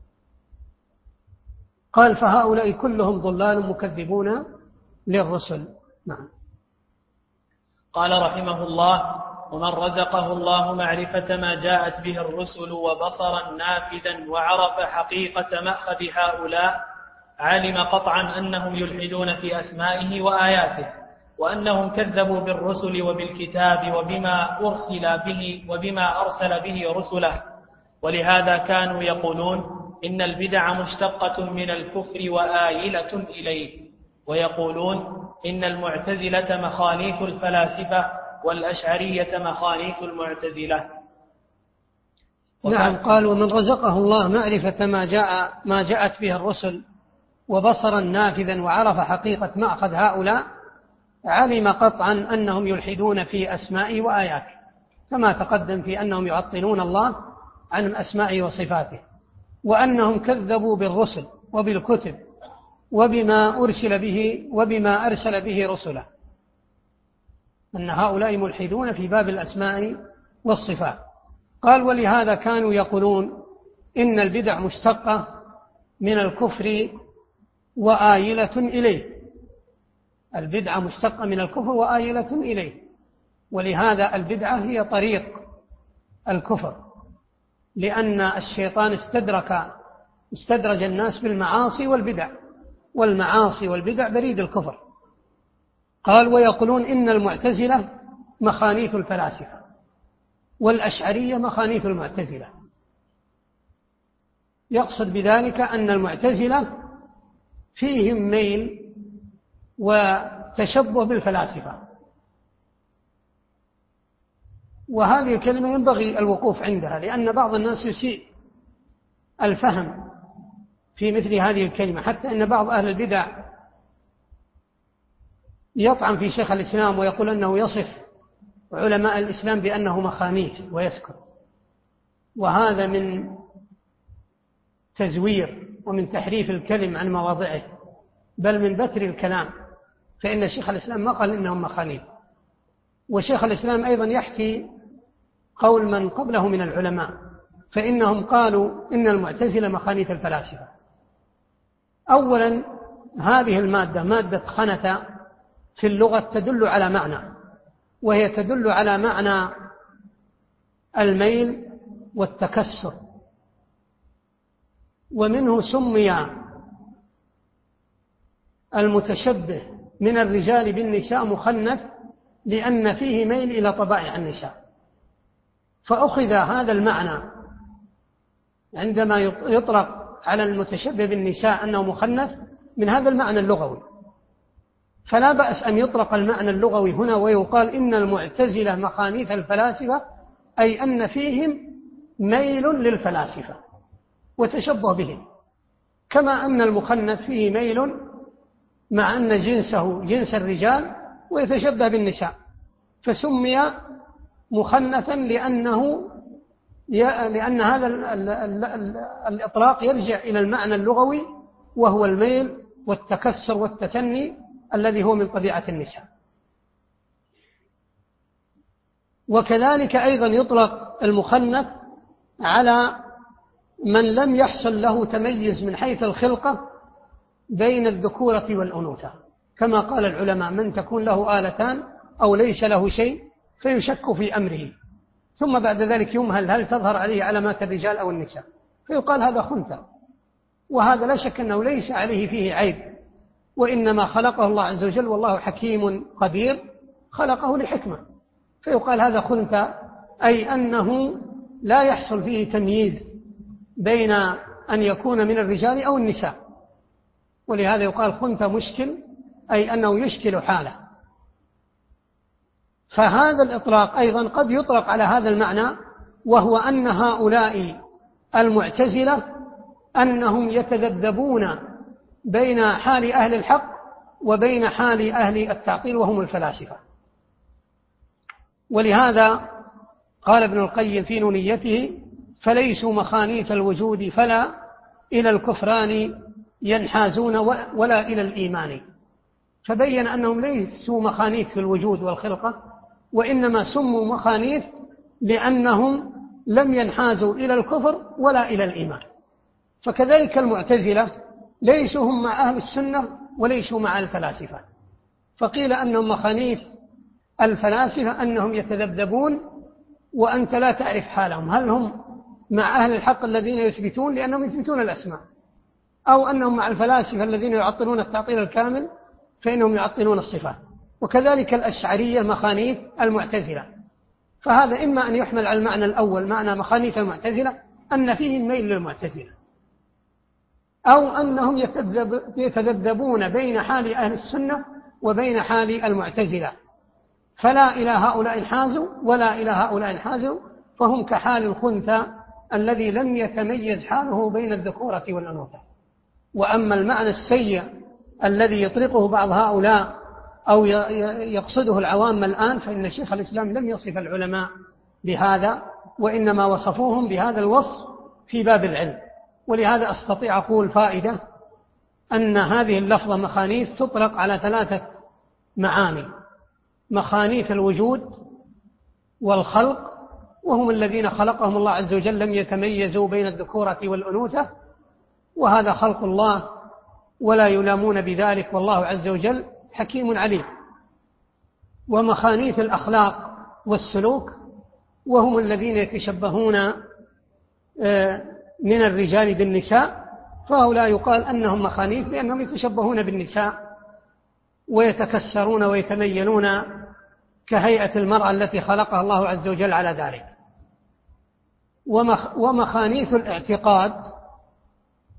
S2: قال فهؤلاء كلهم ضلال مكذبون للرسل. نعم.
S1: قال رحمه الله ومن رزقه الله معرفة ما جاءت به الرسل وبصرا نافذا وعرف حقيقة مأخذ هؤلاء علم قطعا أنهم يلحدون في أسمائه وآياته، وأنهم كذبوا بالرسل وبالكتاب وبما أرسل به وبما أرسل به رسله، ولهذا كانوا يقولون إن البدع مشتقة من الكفر وآيلة إليه، ويقولون إن المعتزلة مخاليف الفلاسفة والأشعرية مخاليف المعتزلة.
S2: نعم. قال ومن رزقه الله معرفة ما جاء ما جاءت به الرسل وبصرا نافذا وعرف حقيقة مأخذ هؤلاء علم قطعا أنهم يلحدون في أسمائه وآياته، كما تقدم في أنهم يعطلون الله عن الأسماء وصفاته، وأنهم كذبوا بالرسل وبالكتب وبما أرسل به وبما أرسل به رسله، أن هؤلاء ملحدون في باب الأسماء والصفات. قال ولهذا كانوا يقولون إن البدع مشتقة من الكفر وآيلة إليه، البدعة مشتقة من الكفر وآيلة إليه، ولهذا البدعة هي طريق الكفر، لأن الشيطان استدرك استدرج الناس بالمعاصي والبدع، والمعاصي والبدع بريد الكفر. قال ويقولون إن المعتزلة مخانيث الفلاسفة والأشعرية مخانيث المعتزلة، يقصد بذلك أن المعتزلة فيهم ميل وتشبه بالفلاسفة، وهذه الكلمة ينبغي الوقوف عندها، لأن بعض الناس يسيء الفهم في مثل هذه الكلمة، حتى أن بعض أهل البدع يطعن في شيخ الإسلام ويقول أنه يصف علماء الإسلام بأنه مخانيث ويسكت، وهذا من تزوير ومن تحريف الكلم عن مواضعه، بل من بتر الكلام، فإن شيخ الإسلام ما قال إنهم مخانيث. وشيخ الإسلام أيضا يحكي قول من قبله من العلماء، فإنهم قالوا إن المعتزلة مخانيث الفلاسفة. أولا هذه المادة مادة خنث في اللغة تدل على معنى، وهي تدل على معنى الميل والتكسر، ومنه سمي المتشبه من الرجال بالنساء مخنث لأن فيه ميل إلى طبائع النساء. فأخذ هذا المعنى عندما يطلق على المتشبه بالنساء أنه مخنث من هذا المعنى اللغوي، فلا بأس أن يطلق المعنى اللغوي هنا ويقال إن المعتزلة مخانيث الفلاسفة، أي أن فيهم ميل للفلاسفة وتشبه بهم، كما أن المخنث فيه ميل مع أن جنسه جنس الرجال ويتشبه بالنساء، فسمي مخنثا لأنه لأن هذا الإطلاق يرجع إلى المعنى اللغوي، وهو الميل والتكسر والتثني الذي هو من طبيعة النساء. وكذلك أيضا يطلق المخنث على من لم يحصل له تميز من حيث الخلقة بين الذكورة والأنوثة، كما قال العلماء: من تكون له آلتان أو ليس له شيء فيشك في أمره، ثم بعد ذلك يمهل هل تظهر عليه علامات الرجال أو النساء، فيقال هذا خنثى، وهذا لا شك أنه ليس عليه فيه عيب، وإنما خلقه الله عز وجل، والله حكيم قدير، خلقه لحكمة، فيقال هذا خنثى، أي أنه لا يحصل فيه تمييز بين أن يكون من الرجال أو النساء، ولهذا يقال خنثى مشكل، أي أنه يشكل حاله. فهذا الإطلاق أيضا قد يطلق على هذا المعنى، وهو أن هؤلاء المعتزلة أنهم يتذبذبون بين حال أهل الحق وبين حال أهل التعطيل وهم الفلاسفة. ولهذا قال ابن القيم في نونيته: فليسوا مخانيث الوجود فلا إلى الكفران ينحازون ولا إلى الإيمان. فبين أنهم ليسوا مخانيث في الوجود والخلقة، وإنما سموا مخانيث لأنهم لم ينحازوا إلى الكفر ولا إلى الإيمان. فكذلك المعتزلة ليسوا هم مع أهل السنة وليسوا مع الفلاسفة، فقيل أنهم مخانيث الفلاسفة أنهم يتذبذبون وأنت لا تعرف حالهم، هل هم مع أهل الحق الذين يثبتون لأنهم يثبتون الأسماء، أو أنهم مع الفلاسفة الذين يعطلون التعطيل الكامل فإنهم يعطلون الصفات. وكذلك الأشعرية مخانيث المعتزلة، فهذا إما أن يحمل على المعنى الأول معنى مخانيث المعتزلة أن فيه الميل للمعتزلة، أو أنهم يتذبذبون بين حال أهل السنة وبين حال المعتزلة، فلا إلى هؤلاء انحازوا ولا إلى هؤلاء انحازوا، فهم كحال الخنثى الذي لم يتميز حاله بين الذكورة والأنوثة. وأما المعنى السيء الذي يطلقه بعض هؤلاء أو يقصده العوام الآن، فإن شيخ الإسلام لم يصف العلماء بهذا، وإنما وصفوهم بهذا الوصف في باب العلم. ولهذا أستطيع أقول فائدة أن هذه اللفظة مخانيث تطلق على ثلاثة معاني: مخانيث الوجود والخلق، وهم الذين خلقهم الله عز وجل لم يتميزوا بين الذكورة والأنوثة، وهذا خلق الله ولا يلامون بذلك، والله عز وجل حكيم عليم. ومخانيث الأخلاق والسلوك، وهم الذين يتشبهون من الرجال بالنساء، فهؤلاء يقال أنهم مخانيث لأنهم يتشبهون بالنساء ويتكسرون ويتميلون كهيئة المرأة التي خلقها الله عز وجل على ذلك. ومخانيث الاعتقاد،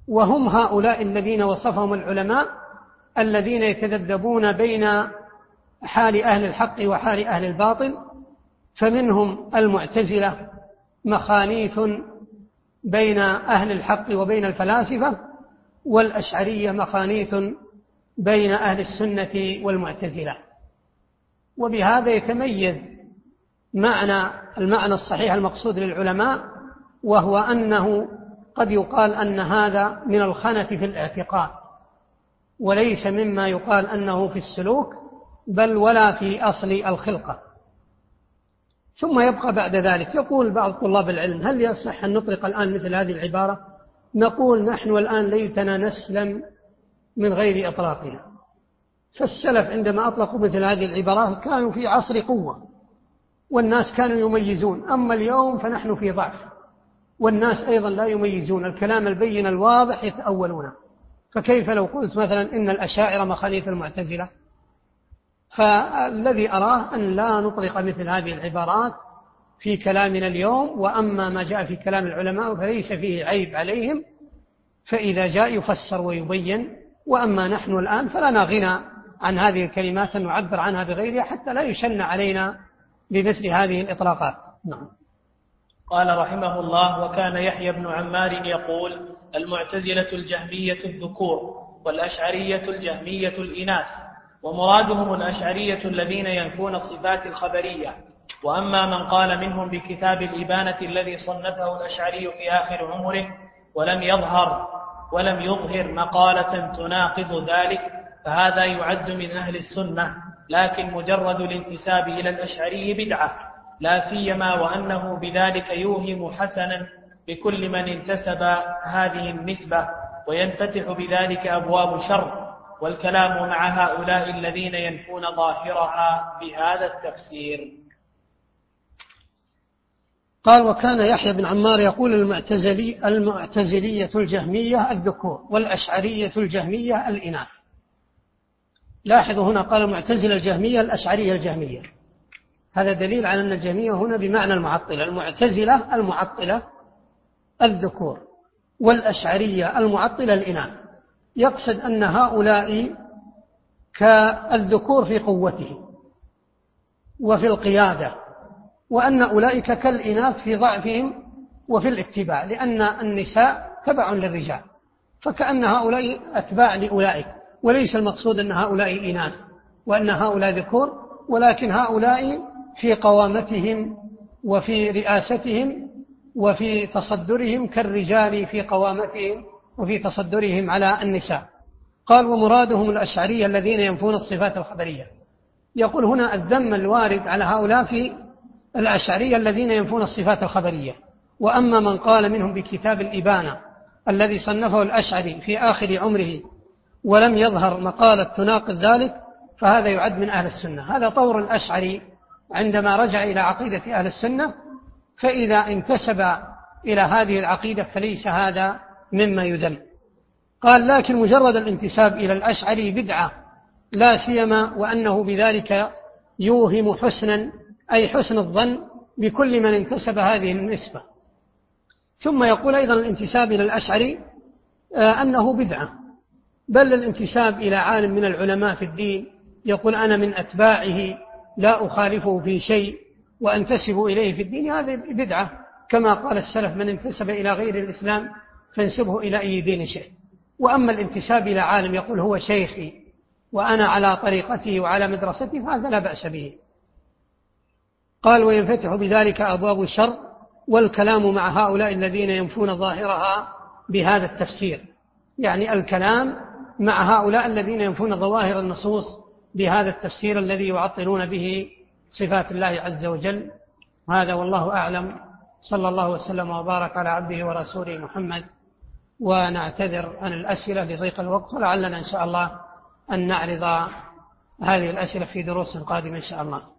S2: وهم هؤلاء الذين وصفهم العلماء الذين يتذبذبون بين حال أهل الحق وحال أهل الباطل، فمنهم المعتزلة مخانيث بين أهل الحق وبين الفلاسفة، والأشعرية مخانيث بين أهل السنة والمعتزلة. وبهذا يتميز معنى المعنى الصحيح المقصود للعلماء، وهو أنه قد يقال أن هذا من الخنة في الاعتقاد، وليس مما يقال أنه في السلوك، بل ولا في أصل الخلقة. ثم يبقى بعد ذلك يقول بعض طلاب العلم: هل يصح أن نطلق الآن مثل هذه العبارة؟ نقول: نحن الآن ليتنا نسلم من غير إطلاقها. فالسلف عندما أطلقوا مثل هذه العبارات كانوا في عصر قوة، والناس كانوا يميزون. أما اليوم فنحن في ضعف، والناس أيضا لا يميزون، الكلام البين الواضح يتأولونه. فكيف لو قلت مثلا إن الأشاعرة مخاليف المعتزلة؟ فالذي أراه أن لا نطلق مثل هذه العبارات في كلامنا اليوم، وأما ما جاء في كلام العلماء فليس فيه عيب عليهم، فإذا جاء يفسر ويبين. وأما نحن الآن فلنا غنى عن هذه الكلمات نعبر عنها بغيرها حتى لا يشن علينا بمثل هذه الإطلاقات. نعم.
S1: قال رحمه الله: وكان يحيى بن عمار يقول: المعتزلة الجهمية الذكور، والأشعرية الجهمية الإناث، ومرادهم الأشعرية الذين ينفون الصفات الخبرية. وأما من قال منهم بكتاب الإبانة الذي صنفه الأشعري في آخر عمره ولم يظهر ولم يظهر مقالة تناقض ذلك، فهذا يعد من أهل السنة، لكن مجرد الانتساب إلى الأشعري بدعة، لا سيما وأنه بذلك يوهم حسنا بكل من انتسب هذه النسبة، وينفتح بذلك أبواب شر. والكلام مع هؤلاء الذين ينفون ظاهرها بهذا التفسير.
S2: قال: وكان يحيى بن عمار يقول: المعتزلي المعتزلية الجهمية الذكور، والأشعرية الجهمية الإناث. لاحظوا هنا قال المعتزلة الجهمية الأشعرية الجهمية، هذا دليل على أن الجهمية هنا بمعنى المعطلة. المعتزلة المعطلة الذكور، والأشعرية المعطلة الإناث. يقصد أن هؤلاء كالذكور في قوته وفي القيادة، وأن أولئك كالإناث في ضعفهم وفي الاتباع، لأن النساء تبع للرجال، فكأن هؤلاء أتباع لأولئك. وليس المقصود أن هؤلاء إناث وأن هؤلاء ذكور، ولكن هؤلاء في قوامتهم وفي رئاستهم وفي تصدرهم كالرجال في قوامتهم وفي تصدرهم على النساء. قال: ومرادهم الأشعرية الذين ينفون الصفات الخبرية. يقول هنا الذم الوارد على هؤلاء في الأشعرية الذين ينفون الصفات الخبرية. وأما من قال منهم بكتاب الإبانة الذي صنفه الأشعري في آخر عمره ولم يظهر مقالة تناقض ذلك، فهذا يعد من أهل السنة. هذا طور الأشعري عندما رجع إلى عقيدة أهل السنة، فإذا انتسب إلى هذه العقيدة فليس هذا مما يذم. قال: لكن مجرد الانتساب إلى الأشعري بدعة، لا سيما وأنه بذلك يوهم حسنا، أي حسن الظن بكل من انتسب هذه النسبة. ثم يقول أيضا الانتساب إلى الأشعري أنه بدعة، بل الانتساب إلى عالم من العلماء في الدين يقول أنا من أتباعه لا أخالفه في شيء وأنتسب إليه في الدين، هذا بدعة، كما قال السلف: من انتسب إلى غير الإسلام فانسبه إلى أي دين شيء. وأما الانتساب إلى عالم يقول هو شيخي وأنا على طريقته وعلى مدرسته، فهذا لا بأس به. قال: وينفتح بذلك أبواب الشر، والكلام مع هؤلاء الذين ينفون ظاهرها بهذا التفسير، يعني الكلام مع هؤلاء الذين ينفون ظواهر النصوص بهذا التفسير الذي يعطلون به صفات الله عز وجل. هذا والله أعلم، صلى الله وسلم وبارك على عبده ورسوله محمد. ونعتذر عن الأسئلة لضيق الوقت، ولعلنا إن شاء الله أن نعرض هذه الأسئلة في دروس قادمة إن شاء الله.